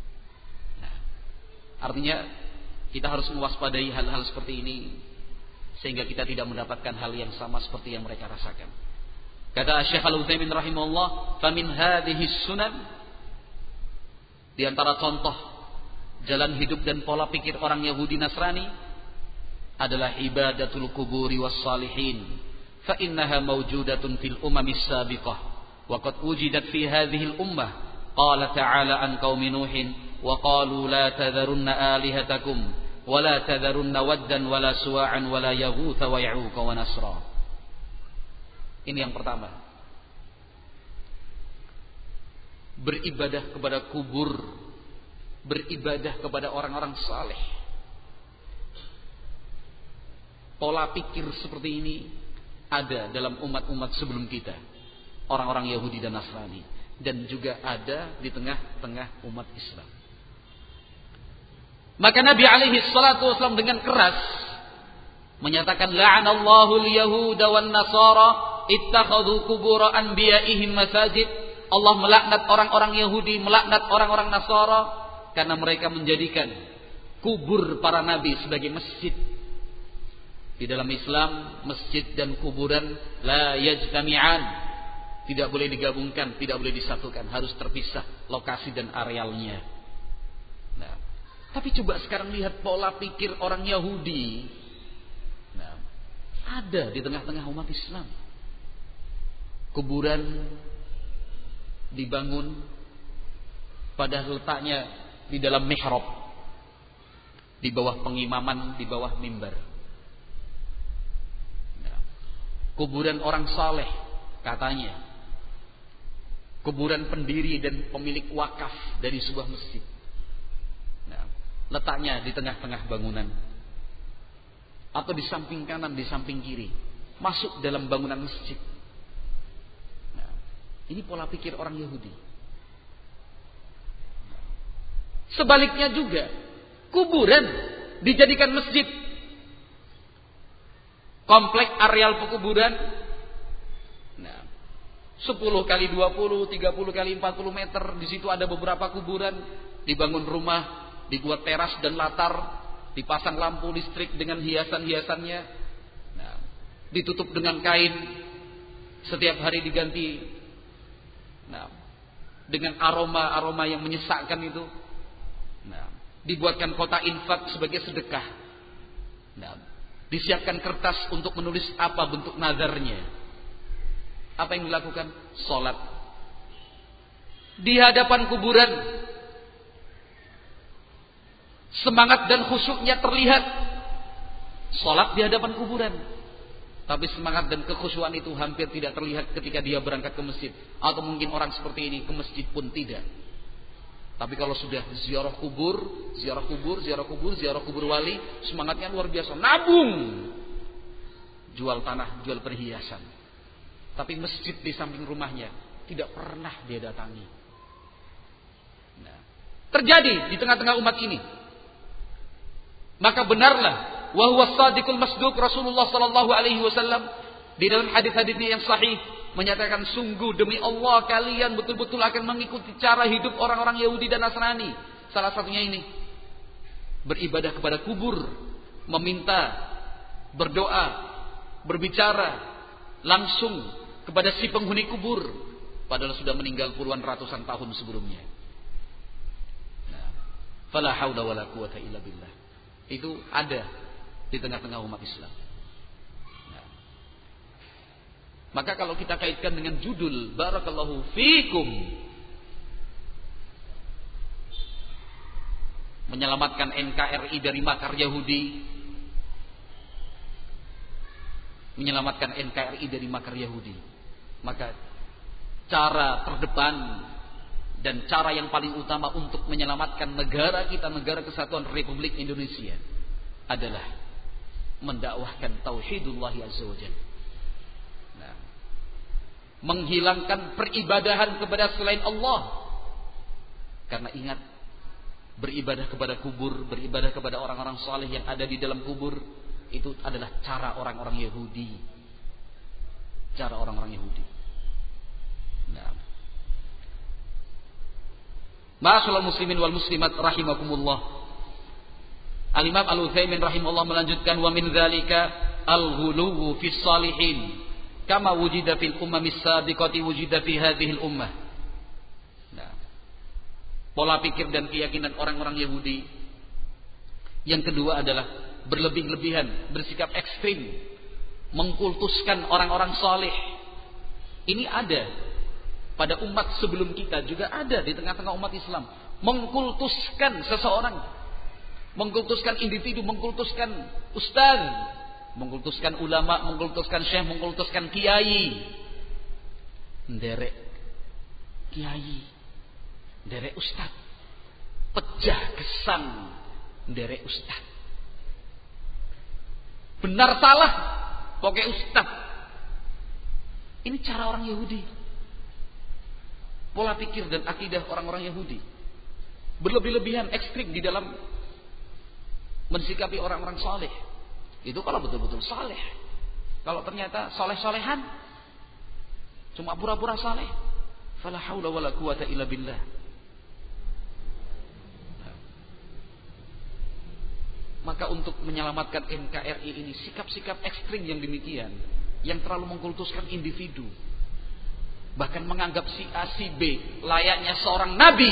A: Artinya kita harus mewaspadai hal-hal seperti ini sehingga kita tidak mendapatkan hal yang sama seperti yang mereka rasakan. Kata Syekh Al-Utsaimin rahimahullah, "Famin hadhihi sunan", di antara contoh jalan hidup dan pola pikir orang Yahudi Nasrani adalah ibadatul kuburi was salihin, fa innaha mawjudatun fil umamis sabiqah wa qad wujidat fi hadhihi al-ummah. Qala ta'ala an qaumi Nuhin وقالوا لا تذرن آلهتكم ولا تذرن ودا ولا سواعا ولا يغوث ويعوق ونسرا. Ini yang pertama. Beribadah kepada kubur, beribadah kepada orang-orang saleh. Pola pikir seperti ini ada dalam umat-umat sebelum kita, orang-orang Yahudi dan Nasrani, dan juga ada di tengah-tengah umat Islam. Maka Nabi alaihi salatu wasallam dengan keras menyatakan, la'anallahu al-yahuda wan nasara ittakhadhu qubur anbiya'ihim masajid. Allah melaknat orang-orang Yahudi, melaknat orang-orang Nasara karena mereka menjadikan kubur para nabi sebagai masjid. Di dalam Islam, masjid dan kuburan la yajtami'an, tidak boleh digabungkan, tidak boleh disatukan, harus terpisah lokasi dan arealnya. Nah, tapi coba sekarang lihat pola pikir orang Yahudi. Nah, ada di tengah-tengah umat Islam. Kuburan dibangun pada letaknya di dalam mihrab, di bawah pengimaman, di bawah mimbar. Nah, kuburan orang saleh katanya, kuburan pendiri dan pemilik wakaf dari sebuah masjid. Nah, letaknya di tengah-tengah bangunan atau di samping kanan, di samping kiri. masuk dalam bangunan masjid. Nah, ini pola pikir orang Yahudi. Sebaliknya juga, kuburan dijadikan masjid. Komplek areal pekuburan, nah, sepuluh kali dua puluh, tiga puluh kali empat puluh meter, di situ ada beberapa kuburan, dibangun rumah, dibuat teras dan latar, dipasang lampu listrik dengan hiasan-hiasannya, nah, ditutup dengan kain, setiap hari diganti, nah, dengan aroma-aroma yang menyesakkan itu, nah, dibuatkan kotak infak sebagai sedekah, nah, disiapkan kertas untuk menulis apa bentuk nazarnya. Apa yang dilakukan? Salat di hadapan kuburan. Semangat dan khusyuknya terlihat. Salat di hadapan kuburan. Tapi semangat dan kekhusyuan itu hampir tidak terlihat ketika dia berangkat ke masjid. Atau mungkin orang seperti ini ke masjid pun tidak. Tapi kalau sudah ziarah kubur, ziarah kubur, ziarah kubur, ziarah kubur wali, semangatnya luar biasa. Nabung, jual tanah, jual perhiasan. Tapi masjid di samping rumahnya tidak pernah dia datangi. Nah, terjadi di tengah-tengah umat ini. Maka benarlah, wa huwa shadiqul masduq, Rasulullah sallallahu alaihi wasallam di dalam hadis-hadisnya yang sahih menyatakan, sungguh demi Allah kalian betul-betul akan mengikuti cara hidup orang-orang Yahudi dan Nasrani. Salah satunya ini, beribadah kepada kubur, meminta, berdoa, berbicara langsung kepada si penghuni kubur, padahal sudah meninggal puluhan ratusan tahun sebelumnya. Nah, fala haula wala quwata illa billah. Itu ada di tengah-tengah umat Islam. Maka kalau kita kaitkan dengan judul Barakallahu Fikum, menyelamatkan N K R I dari makar Yahudi, menyelamatkan N K R I dari makar Yahudi, maka cara terdepan dan cara yang paling utama untuk menyelamatkan negara kita, negara kesatuan Republik Indonesia, adalah mendakwahkan tauhidullah azza wajalla. Menghilangkan peribadahan kepada selain Allah. Karena ingat, beribadah kepada kubur, beribadah kepada orang-orang saleh yang ada di dalam kubur, itu adalah cara orang-orang Yahudi. Cara orang-orang Yahudi. Nah. Ma'asyiral muslimin wal muslimat rahimakumullah. Al-Imam Al-Utsaimin rahimahullah melanjutkan, wa min dzalika al-ghuluwu fis salihin. Kama wujida fil ummamis sabiqati wujida fi hadhil ummah. Nah, pola pikir dan keyakinan orang-orang Yahudi. Yang kedua adalah berlebih-lebihan, bersikap ekstrim, mengkultuskan orang-orang saleh. Ini ada pada umat sebelum kita, juga ada di tengah-tengah umat Islam. Mengkultuskan seseorang, mengkultuskan individu, mengkultuskan ustaz, mengkultuskan ulama, mengkultuskan syekh, mengkultuskan kiai. Nderek kiai, nderek ustaz, pejah gesang nderek ustaz. Benar salah pakai ustaz. Ini cara orang Yahudi. Pola pikir dan akidah orang-orang Yahudi. Berlebih-lebihan, ekstrim di dalam mensikapi orang-orang saleh. Itu kalau betul-betul saleh. Kalau ternyata saleh-salehan, cuma pura-pura saleh, fala haula wala quwata illa billah. Maka untuk menyelamatkan N K R I ini, sikap-sikap ekstrim yang demikian, yang terlalu mengkultuskan individu, bahkan menganggap si A, si B layaknya seorang nabi,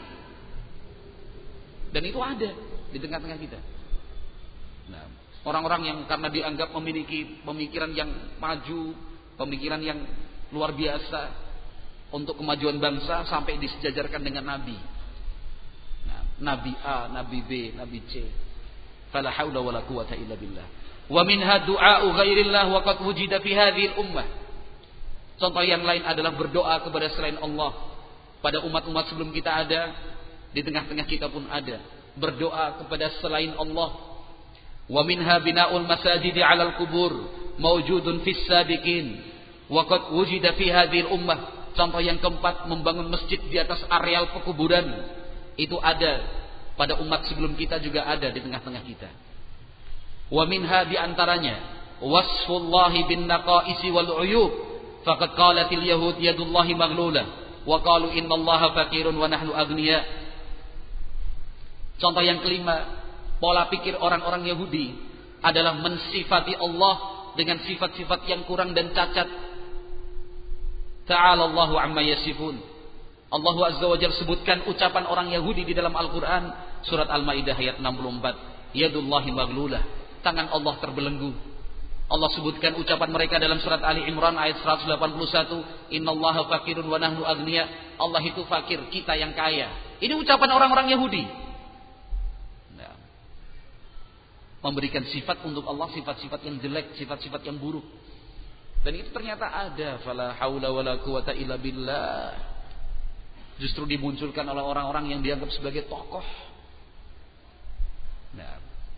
A: dan itu ada di tengah-tengah kita. Nah, orang-orang yang karena dianggap memiliki pemikiran yang maju, pemikiran yang luar biasa untuk kemajuan bangsa, sampai disejajarkan dengan nabi. Nah, nabi A, nabi B, nabi C. Fala haula wala quwata illa billah. Wa minha du'a'u ghairillah wa qad wujida fi hadhihi al-ummah. Contoh yang lain adalah berdoa kepada selain Allah. Pada umat-umat sebelum kita ada, di tengah-tengah kita pun ada. Berdoa kepada selain Allah. Wa minha bina'ul masajidi 'alal qubur. mawjudun fis sabiqin wa qad wujida fi hadhil ummah. Contoh yang keempat, membangun masjid di atas areal pekuburan. Itu ada pada umat sebelum kita, juga ada di tengah-tengah kita. Wa minha, di antaranya, wasfullahi bin naqaisi wal uyub. Faqad qalatil yahud yadullahi maghlulah wa qalu innallaha faqirun wa nahnu aghniya. Contoh yang kelima, pola pikir orang-orang Yahudi adalah mensifati Allah dengan sifat-sifat yang kurang dan cacat. Ta'ala Allahu amma yasifun. Allah Azza wa Jalla sebutkan ucapan orang Yahudi di dalam Al-Quran, surat Al-Maidah ayat enam puluh empat. Yadullahi maghlulah, tangan Allah terbelenggu. Allah sebutkan ucapan mereka dalam surat Ali Imran ayat seratus delapan puluh satu. Innallaha faqirun wa nahnu aghniya. Allah itu fakir, kita yang kaya. Ini ucapan orang-orang Yahudi. Nah, memberikan sifat untuk Allah, sifat-sifat yang jelek, sifat-sifat yang buruk. Dan itu ternyata ada. Fala haula wala quwata illa billah. Justru dimunculkan oleh orang-orang yang dianggap sebagai tokoh. Nah,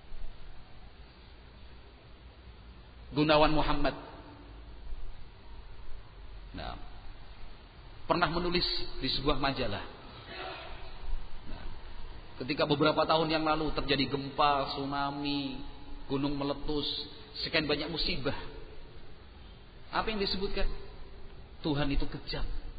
A: Gunawan Muhammad, nah, pernah menulis di sebuah majalah. Nah, ketika beberapa tahun yang lalu terjadi gempa, tsunami, gunung meletus, sekian banyak musibah. Apa yang disebutkan? Tuhan itu kejam.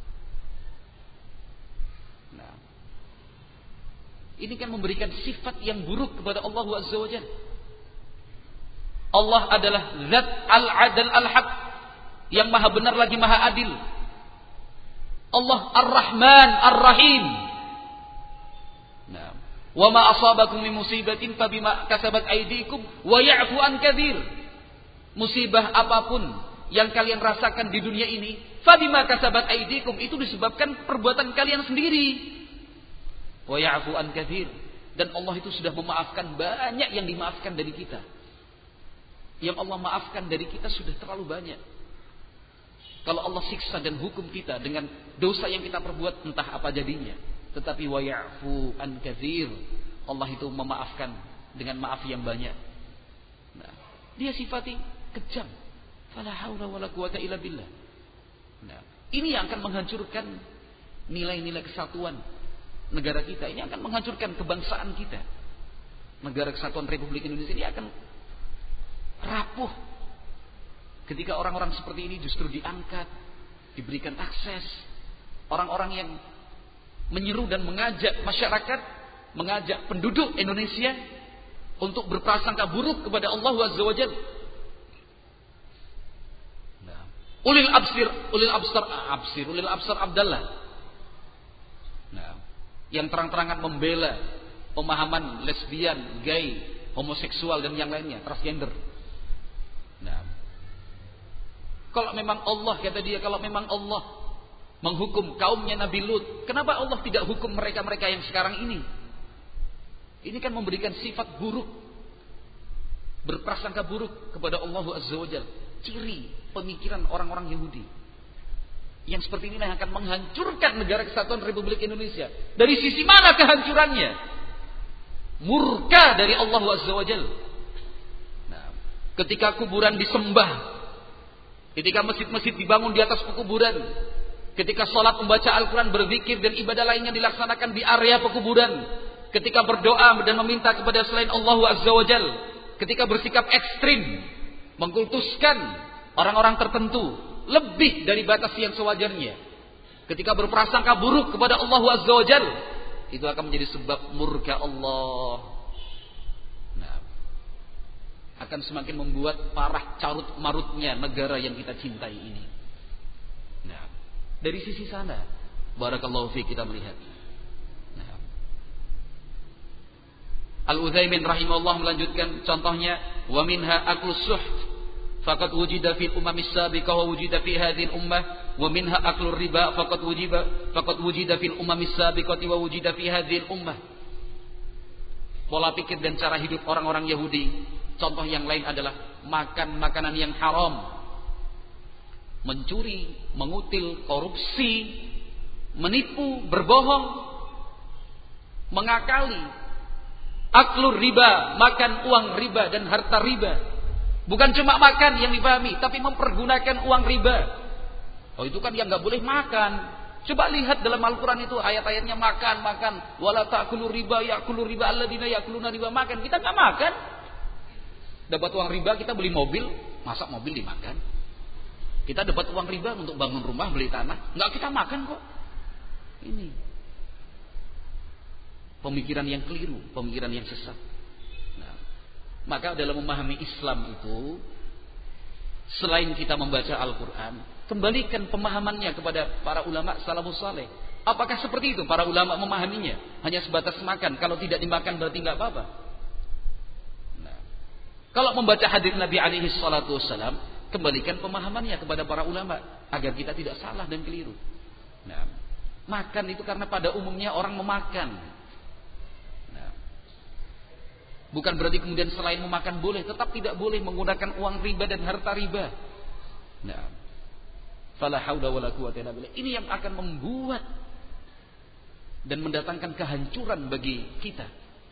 A: Nah, ini kan memberikan sifat yang buruk kepada Allah Azza wa Jalla. Allah adalah Zat Al-Adl Al-Haq, yang maha benar lagi maha adil. Allah Ar-Rahman Ar-Rahim. Nah, wa ma asabakum min musibatin fa bima kasabat aydikum wa ya'fu an katsir. Musibah apapun yang kalian rasakan di dunia ini, fa bima kasabat aydikum, itu disebabkan perbuatan kalian sendiri. Wa ya'fu an katsir, dan Allah itu sudah memaafkan banyak yang dimaafkan dari kita. Yang Allah maafkan dari kita sudah terlalu banyak. Kalau Allah siksa dan hukum kita dengan dosa yang kita perbuat, entah apa jadinya. Tetapi wa ya'fu an katsir, Allah itu memaafkan dengan maaf yang banyak. Nah, dia sifati kejam. Fala haula wala quwata illa billah. Nah, ini yang akan menghancurkan nilai-nilai kesatuan negara kita. Ini akan menghancurkan kebangsaan kita. Negara Kesatuan Republik Indonesia ini akan rapuh ketika orang-orang seperti ini justru diangkat, diberikan akses. Orang-orang yang menyeru dan mengajak masyarakat, mengajak penduduk Indonesia untuk berprasangka buruk kepada Allah Azza wa Jalla. Nah, ulil absir, ulil absar, absir, ulil absar Abdallah. Nah, yang terang-terangan membela pemahaman lesbian, gay, homoseksual dan yang lainnya, transgender. Nah, kalau memang Allah, kata dia, kalau memang Allah menghukum kaumnya Nabi Lut, kenapa Allah tidak hukum mereka-mereka yang sekarang ini? Ini kan memberikan sifat buruk, berprasangka buruk kepada Allah Azza wa Jalla. Ciri pemikiran orang-orang Yahudi yang seperti ini yang akan menghancurkan negara Kesatuan Republik Indonesia. Dari sisi mana kehancurannya? Murka dari Allah Azza wa Jalla. Ketika kuburan disembah, ketika masjid-masjid dibangun di atas pekuburan, ketika sholat, membaca Al-Quran, berzikir dan ibadah lainnya dilaksanakan di area pekuburan, ketika berdoa dan meminta kepada selain Allah Azza wa Jal, ketika bersikap ekstrim, mengkultuskan orang-orang tertentu lebih dari batas yang sewajarnya, ketika berprasangka buruk kepada Allah Azza wa Jal, itu akan menjadi sebab murka Allah. Akan semakin membuat parah carut marutnya negara yang kita cintai ini. Nah, dari sisi sana, barakallahu fi, kita melihat. Nah, Al-Utsaimin rahimahullah melanjutkan contohnya, wa minha aklus suht faqad wujida fil umamis sabiqah wa wujida fi hadhil ummah, wa minha aklur riba faqad wujiba faqad wujida fil umamis sabiqati wa wujida fi hadhil ummah. Pola pikir dan cara hidup orang-orang Yahudi. Contoh yang lain adalah makan makanan yang haram, mencuri, mengutil, korupsi, menipu, berbohong, mengakali, aklur riba, makan uang riba dan harta riba. Bukan cuma makan yang dipahami, tapi mempergunakan uang riba. Oh itu kan yang nggak boleh makan. Coba lihat dalam Al-Quran itu ayat-ayatnya makan, makan. Wala ta'kulu riba, ya'kulu riba alladzina ya'kuluna riba, makan. Kita nggak makan. Dapat uang riba kita beli mobil, masak mobil dimakan. Kita dapat uang riba untuk bangun rumah, beli tanah, nggak kita makan kok. Ini pemikiran yang keliru, pemikiran yang sesat. Nah, maka dalam memahami Islam itu, selain kita membaca Al-Quran, kembalikan pemahamannya kepada para ulama salafus saleh. Apakah seperti itu para ulama memahaminya? Hanya sebatas makan, kalau tidak dimakan berarti nggak apa-apa. Nah, kalau membaca hadis Nabi alaihi salatu wassalam, kembalikan pemahamannya kepada para ulama agar kita tidak salah dan keliru. Nah, makan itu karena pada umumnya orang memakan. Nah, bukan berarti kemudian selain memakan boleh, tetap tidak boleh menggunakan uang riba dan harta riba. Nah, fala haula wala quwwata illa billah. Ini yang akan membuat dan mendatangkan kehancuran bagi kita.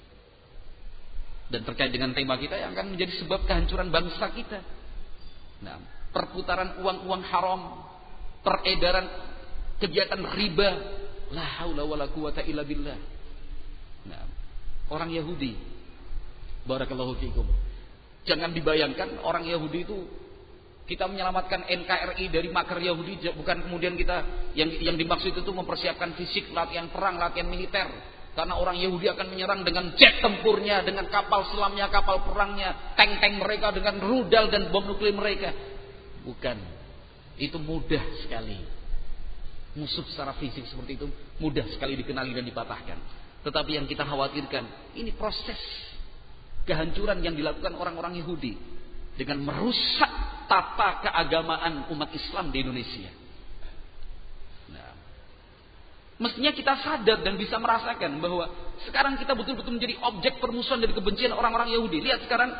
A: Dan terkait dengan tema kita yang akan menjadi sebab kehancuran bangsa kita. Nah, perputaran uang-uang haram, peredaran kegiatan riba, la haula wala quwwata illa billah. Nah, orang Yahudi, barakallahu fikum. Jangan dibayangkan orang Yahudi itu kita menyelamatkan N K R I dari makar Yahudi, bukan kemudian kita yang yang dimaksud itu mempersiapkan fisik, latihan perang, latihan militer. Karena orang Yahudi akan menyerang dengan jet tempurnya, dengan kapal selamnya, kapal perangnya, tank-tank mereka, dengan rudal dan bom nuklir mereka. Bukan. Itu mudah sekali. Musuh secara fisik seperti itu mudah sekali dikenali dan dipatahkan. Tetapi yang kita khawatirkan, ini proses kehancuran yang dilakukan orang-orang Yahudi dengan merusak tata keagamaan umat Islam di Indonesia. Nah, mestinya kita sadar dan bisa merasakan bahwa sekarang kita betul-betul menjadi objek permusuhan dan kebencian orang-orang Yahudi. Lihat sekarang,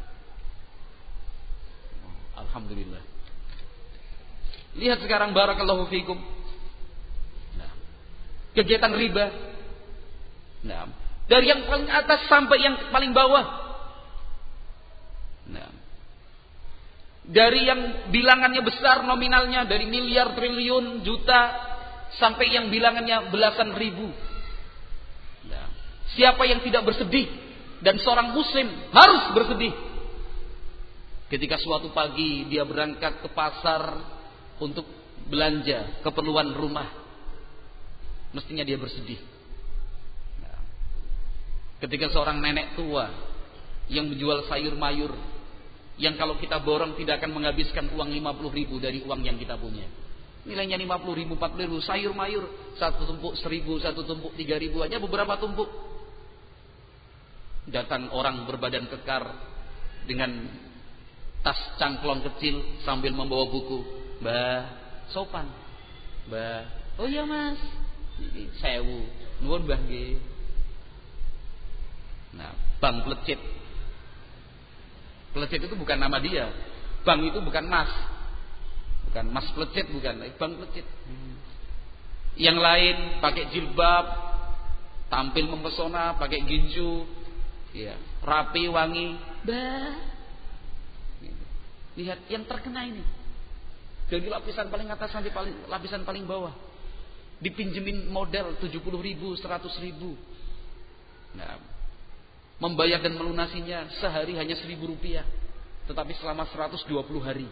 A: alhamdulillah. Lihat sekarang, barakallahu fikum. Nah, kegiatan riba. Nah, dari yang paling atas sampai yang paling bawah. Nah, dari yang bilangannya besar nominalnya, dari miliar, triliun, juta, sampai yang bilangannya belasan ribu. Nah, siapa yang tidak bersedih, dan seorang muslim harus bersedih ketika suatu pagi dia berangkat ke pasar untuk belanja keperluan rumah, mestinya dia bersedih. Nah, ketika seorang nenek tua yang menjual sayur mayur, yang kalau kita borong tidak akan menghabiskan uang lima puluh ribu dari uang yang kita punya. Nilainya lima puluh ribu, empat puluh ribu. Sayur mayur, satu tumpuk seribu, satu tumpuk tiga ribu. Hanya beberapa tumpuk. Datang orang berbadan kekar dengan tas cangklong kecil sambil membawa buku. Mbah, sopan. Mbah, oh iya mas, sewu. Nuwun mbah nggih. Nah, Bang Plecit. Plecit itu bukan nama dia. Bang itu bukan mas. Bukan Mas Plecit, bukan. Bang Plecit. Hmm. Yang lain pakai jilbab, tampil mempesona, pakai ginju, ya, rapi, wangi. Bah. Lihat yang terkena ini. Dari lapisan paling atas sampai paling, lapisan paling bawah. Dipinjemin modal tujuh puluh ribu, seratus ribu. Nah, membayar dan melunasinya sehari hanya seribu rupiah, tetapi selama seratus dua puluh hari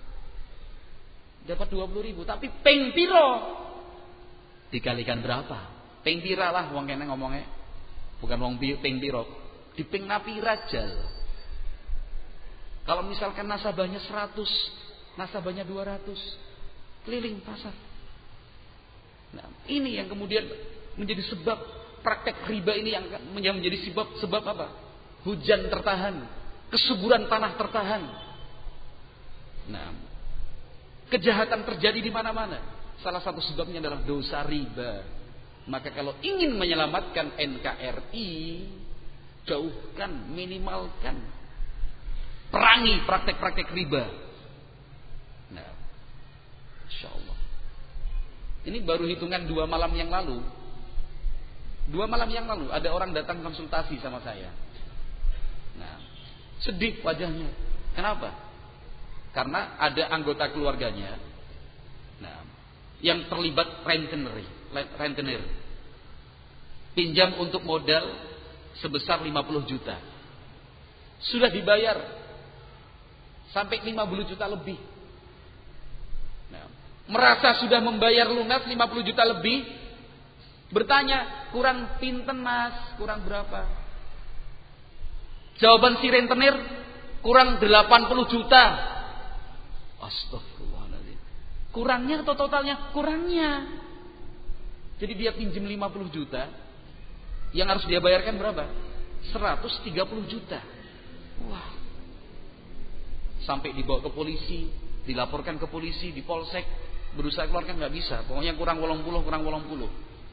A: dapat dua puluh ribu. Tapi peng piro dikalikan berapa? Peng pira lah wong kene ngomongnya, bukan wong peng piro, di peng napi rajal. Kalau misalkan nasabahnya seratus, nasabahnya dua ratus, keliling pasar. Nah, ini yang kemudian menjadi sebab praktek riba ini yang menjadi sebab sebab apa? Hujan tertahan, kesuburan tanah tertahan. Nah, kejahatan terjadi di mana-mana. Salah satu sebabnya adalah dosa riba. Maka kalau ingin menyelamatkan N K R I, jauhkan, minimalkan, perangi praktek-praktek riba. Nah, insya Allah. Ini baru hitungan dua malam yang lalu. Dua malam yang lalu ada orang datang konsultasi sama saya. Nah, sedih wajahnya. Kenapa? Karena ada anggota keluarganya, nah, yang terlibat rentenir, rentenir, pinjam untuk modal sebesar lima puluh juta, sudah dibayar sampai lima puluh juta lebih. Nah, merasa sudah membayar lunas lima puluh juta lebih, bertanya, kurang pinten mas, kurang berapa? Jawaban si rentenir, kurang delapan puluh juta. Astagfirullahaladzim. Kurangnya atau totalnya? Kurangnya. Jadi dia pinjam lima puluh juta, yang harus dia bayarkan berapa? seratus tiga puluh juta. Wah. Sampai dibawa ke polisi, dilaporkan ke polisi, di polsek, berusaha keluarkan nggak bisa. Pokoknya kurang wolong puluh, kurang wolong puluh.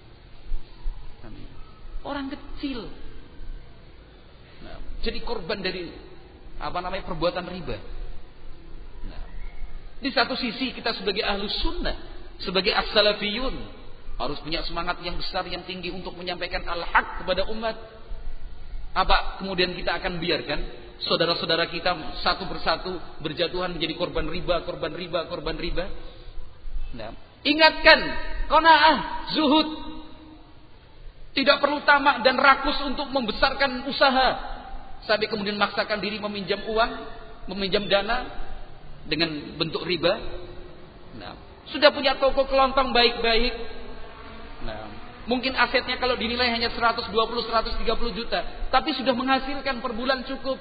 A: Orang kecil. Nah, jadi korban dari apa namanya perbuatan riba. Nah, di satu sisi kita sebagai ahlus sunnah, sebagai as-salafiyun, harus punya semangat yang besar, yang tinggi untuk menyampaikan al-haq kepada umat. Apa kemudian kita akan biarkan saudara-saudara kita satu persatu berjatuhan menjadi korban riba, korban riba, korban riba? Nah, ingatkan, qanaah, zuhud. Tidak perlu tamak dan rakus untuk membesarkan usaha sampai kemudian memaksakan diri meminjam uang, meminjam dana dengan bentuk riba. Nah, sudah punya toko kelontong baik-baik. Nah, mungkin asetnya kalau dinilai hanya seratus dua puluh, seratus tiga puluh juta, tapi sudah menghasilkan per bulan cukup.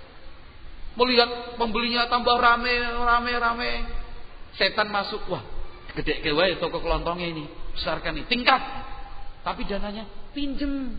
A: Melihat pembelinya tambah rame, rame, rame. Setan masuk, wah, gede kewae toko kelontongnya ini, besarkan ini, tingkat. Tapi dananya pinjem.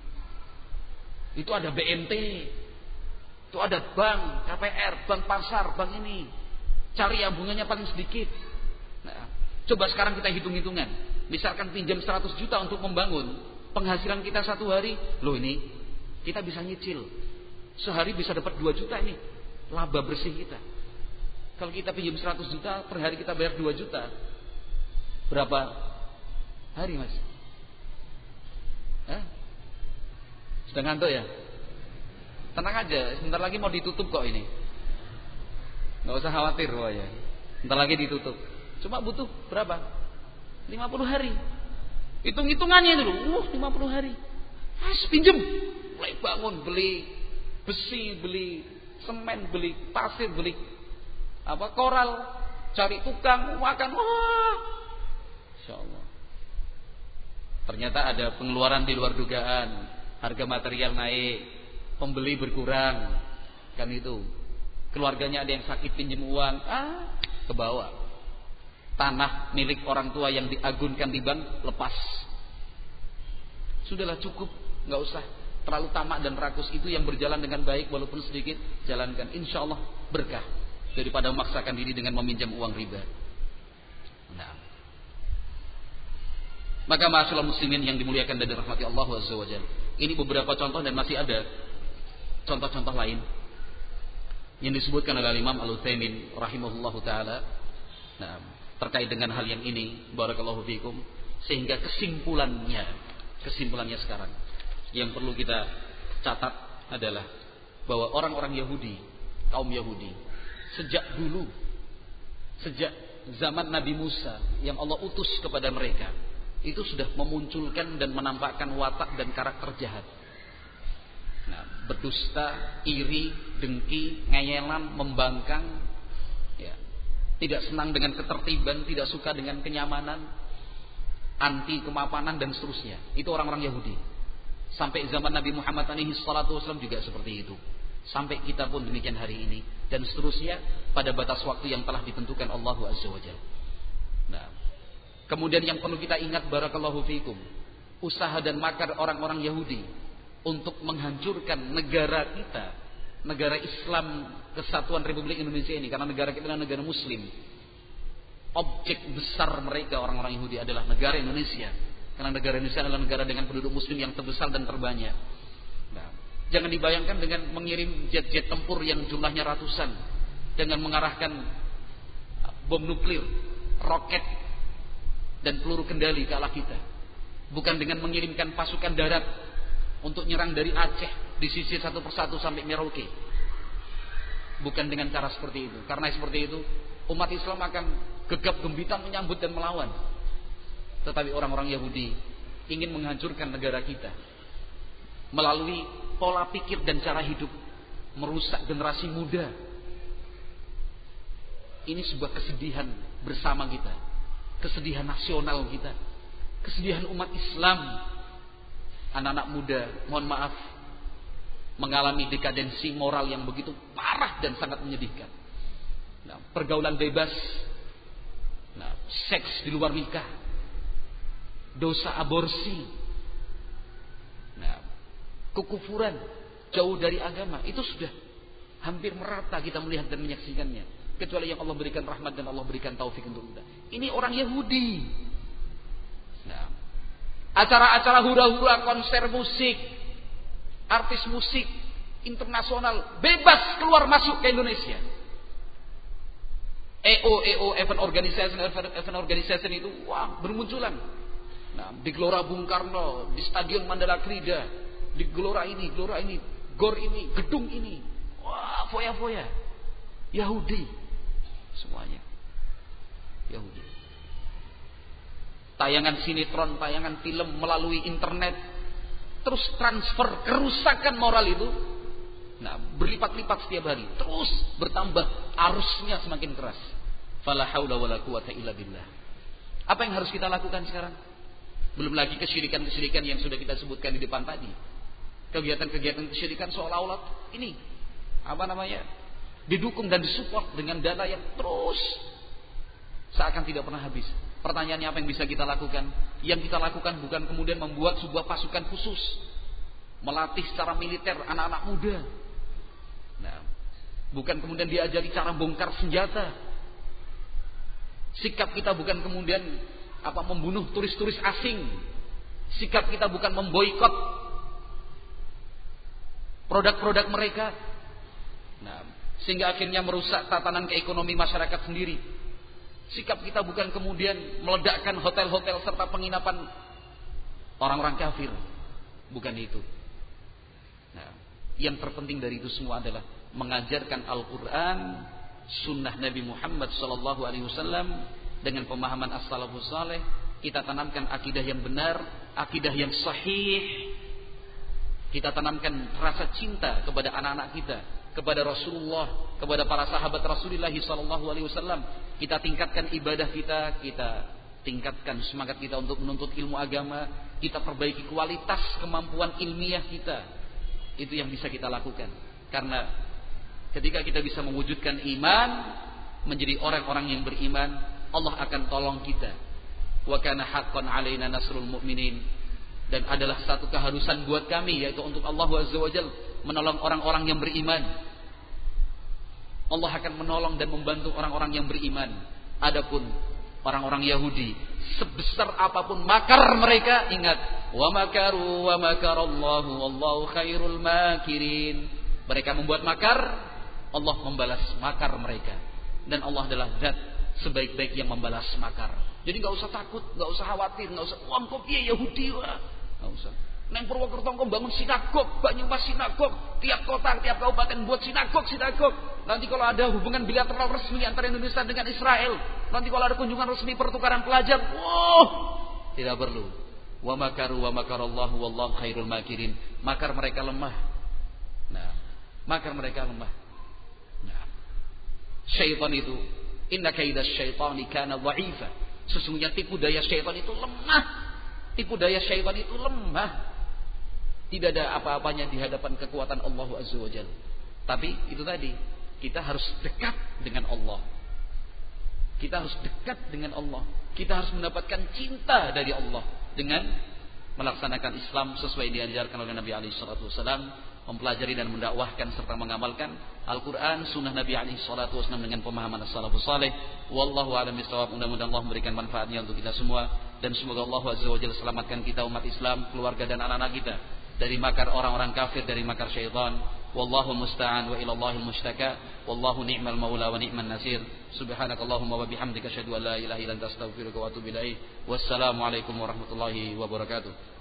A: Itu ada B M T, itu ada bank, K P R, bank pasar, bank ini. Cari yang bunganya paling sedikit. Nah, coba sekarang kita hitung-hitungan. Misalkan pinjam seratus juta untuk membangun, penghasilan kita satu hari, loh ini kita bisa nyicil. Sehari bisa dapat dua juta ini, laba bersih kita. Kalau kita pinjam seratus juta, per hari kita bayar dua juta. Berapa hari, Mas? Hah? Sudah ngantuk ya? Tenang aja, sebentar lagi mau ditutup kok ini. Gak usah khawatir, wah ya. Sebentar lagi ditutup. Cuma butuh berapa? lima puluh hari. Hitung-hitungannya dulu. Uh, lima puluh hari. Ah, pinjem. Mulai bangun, beli besi, beli semen, beli pasir, beli apa koral, cari tukang, makan. Wah. Insyaallah. Ternyata ada pengeluaran di luar dugaan, harga material naik, pembeli berkurang, kan itu. Keluarganya ada yang sakit pinjam uang, ah, ke bawah. Tanah milik orang tua yang diagunkan di bank lepas. Sudahlah cukup, nggak usah terlalu tamak dan rakus. Itu yang berjalan dengan baik walaupun sedikit, jalankan. Insya Allah berkah daripada memaksakan diri dengan meminjam uang riba. Nah. Maka ma'asyiral muslimin yang dimuliakan dan dirahmati Allah Azza wa Jalla. Ini beberapa contoh dan masih ada contoh-contoh lain yang disebutkan oleh Imam Al-Utsaimin rahimahullahu taala. Nah, terkait dengan hal yang ini, barakallahu fikum, sehingga kesimpulannya, kesimpulannya sekarang yang perlu kita catat adalah bahwa orang-orang Yahudi, kaum Yahudi, sejak dulu, sejak zaman Nabi Musa yang Allah utus kepada mereka, itu sudah memunculkan dan menampakkan watak dan karakter jahat. Nah, berdusta, iri, dengki, ngeyelan, membangkang, ya, tidak senang dengan ketertiban, tidak suka dengan kenyamanan, anti kemapanan dan seterusnya. Itu orang-orang Yahudi. Sampai zaman Nabi Muhammad alaihi salatu wasallam juga seperti itu. Sampai kita pun demikian hari ini dan seterusnya pada batas waktu yang telah ditentukan Allah Azza wa Jalla. Nah, kemudian yang perlu kita ingat, barakallahu fikum, usaha dan makar orang-orang Yahudi untuk menghancurkan negara kita, negara Islam Kesatuan Republik Indonesia ini, karena negara kita adalah negara Muslim. Objek besar mereka orang-orang Yahudi adalah negara Indonesia, karena negara Indonesia adalah negara dengan penduduk Muslim yang terbesar dan terbanyak. Nah, jangan dibayangkan dengan mengirim jet-jet tempur yang jumlahnya ratusan, dengan mengarahkan bom nuklir, roket dan peluru kendali ke arah kita, bukan dengan mengirimkan pasukan darat untuk nyerang dari Aceh di sisi satu persatu sampai Merauke, Bukan dengan cara seperti itu. Karena seperti itu umat Islam akan gegap gembita menyambut dan melawan. Tetapi orang-orang Yahudi ingin menghancurkan negara kita melalui pola pikir dan cara hidup, merusak generasi muda. Ini sebuah kesedihan bersama kita, kesedihan nasional kita, kesedihan umat Islam. Anak-anak muda, mohon maaf, mengalami dekadensi moral yang begitu parah dan sangat menyedihkan. Nah, pergaulan bebas, nah, seks di luar nikah, dosa aborsi, nah, kekufuran jauh dari agama, itu sudah hampir merata kita melihat dan menyaksikannya. Kecuali yang Allah berikan rahmat dan Allah berikan taufik untuk kita. Ini orang Yahudi. Nah, acara-acara hura-hura, konser musik, artis musik internasional bebas keluar masuk ke Indonesia. E O E O event organization event organization itu wah bermunculan. Nah, di Gelora Bung Karno, di Stadion Mandala Krida, di Gelora ini, Gelora ini, gor ini, gedung ini. Wah, foya-foya. Yahudi. Semuanya Yahudi. Tayangan sinetron, tayangan film melalui internet, terus transfer kerusakan moral itu, nah, berlipat-lipat setiap hari, terus bertambah, arusnya semakin keras. Fala haula wala quwata illa billah. Apa yang harus kita lakukan sekarang? Belum lagi kesyirikan-kesyirikan yang sudah kita sebutkan di depan tadi. Kegiatan-kegiatan kesyirikan seolah-olah ini apa namanya? Didukung dan disupport dengan dana yang terus seakan tidak pernah habis. Pertanyaannya, apa yang bisa kita lakukan? Yang kita lakukan bukan kemudian membuat sebuah pasukan khusus, melatih secara militer anak-anak muda. Nah, bukan kemudian diajari cara bongkar senjata. Sikap kita bukan kemudian apa membunuh turis-turis asing. Sikap kita bukan memboikot produk-produk mereka. Nah, sehingga akhirnya merusak tatanan keekonomi masyarakat sendiri. Sikap kita bukan kemudian meledakkan hotel-hotel serta penginapan orang-orang kafir. Bukan itu. Nah, yang terpenting dari itu semua adalah mengajarkan Al-Quran, sunnah Nabi Muhammad sallallahu alaihi wasallam dengan pemahaman as-salafus saleh. Kita tanamkan akidah yang benar, akidah yang sahih. Kita tanamkan rasa cinta kepada anak-anak kita, kepada Rasulullah, kepada para sahabat Rasulullah sallallahu alaihi wasallam. Kita tingkatkan ibadah kita, kita tingkatkan semangat kita untuk menuntut ilmu agama, kita perbaiki kualitas kemampuan ilmiah kita. Itu yang bisa kita lakukan. Karena ketika kita bisa mewujudkan iman, menjadi orang-orang yang beriman, Allah akan tolong kita. Wa kana haqqan 'alaina nasrul mu'minin. Dan adalah satu keharusan buat kami, yaitu untuk Allah Azza wa Jalla menolong orang-orang yang beriman. Allah akan menolong dan membantu orang-orang yang beriman. Adapun orang-orang Yahudi, sebesar apapun makar mereka, ingat, wa makaru wa makarallahu wallahu khairul makirin. Mereka membuat makar, Allah membalas makar mereka. Dan Allah adalah zat sebaik-baik yang membalas makar. Jadi enggak usah takut, enggak usah khawatir, enggak usah, wah kok piye Yahudi wah. Enggak usah. Neng Purwokerto kok bangun sinagog, Banyumas sinagog, tiap kota, tiap kabupaten buat sinagog, sinagog. Nanti kalau ada hubungan bilateral resmi antara Indonesia dengan Israel, nanti kalau ada kunjungan resmi pertukaran pelajar, wow, tidak perlu. Wa makaru wa makarallahu wallahu khairul makirin. Makar mereka lemah. Nah, makar mereka lemah. Nah, syaitan itu, inna kaidas syaitani kana dha'ifa. Sesungguhnya tipu daya syaitan itu lemah. Tipu daya syaitan itu lemah. Tidak ada apa-apanya di hadapan kekuatan Allah Azza wa Jalla. Tapi itu tadi, kita harus dekat dengan Allah. Kita harus dekat dengan Allah. Kita harus mendapatkan cinta dari Allah dengan melaksanakan Islam sesuai yang diajarkan oleh Nabi alaihi salatu wasallam, mempelajari dan mendakwahkan serta mengamalkan Al-Quran, sunnah Nabi alaihi salatu wasallam dengan pemahaman as-salafus saleh. Wallahu a'lam bishawab. Mudah-mudahan Allah memberikan manfaatnya untuk kita semua, dan semoga Allah Azza wa Jalla selamatkan kita umat Islam, keluarga dan anak-anak kita dari makar orang-orang kafir, dari makar syaitan. Wallahu musta'an wa ilallahil mushtaka. Wallahu ni'mal maula wa ni'man nasir. Subhanakallahumma wa bihamdika asyhadu an la ilaha illa anta astaghfiruka wa atubu ilaik. Wassalamu alaikum warahmatullahi wabarakatuh.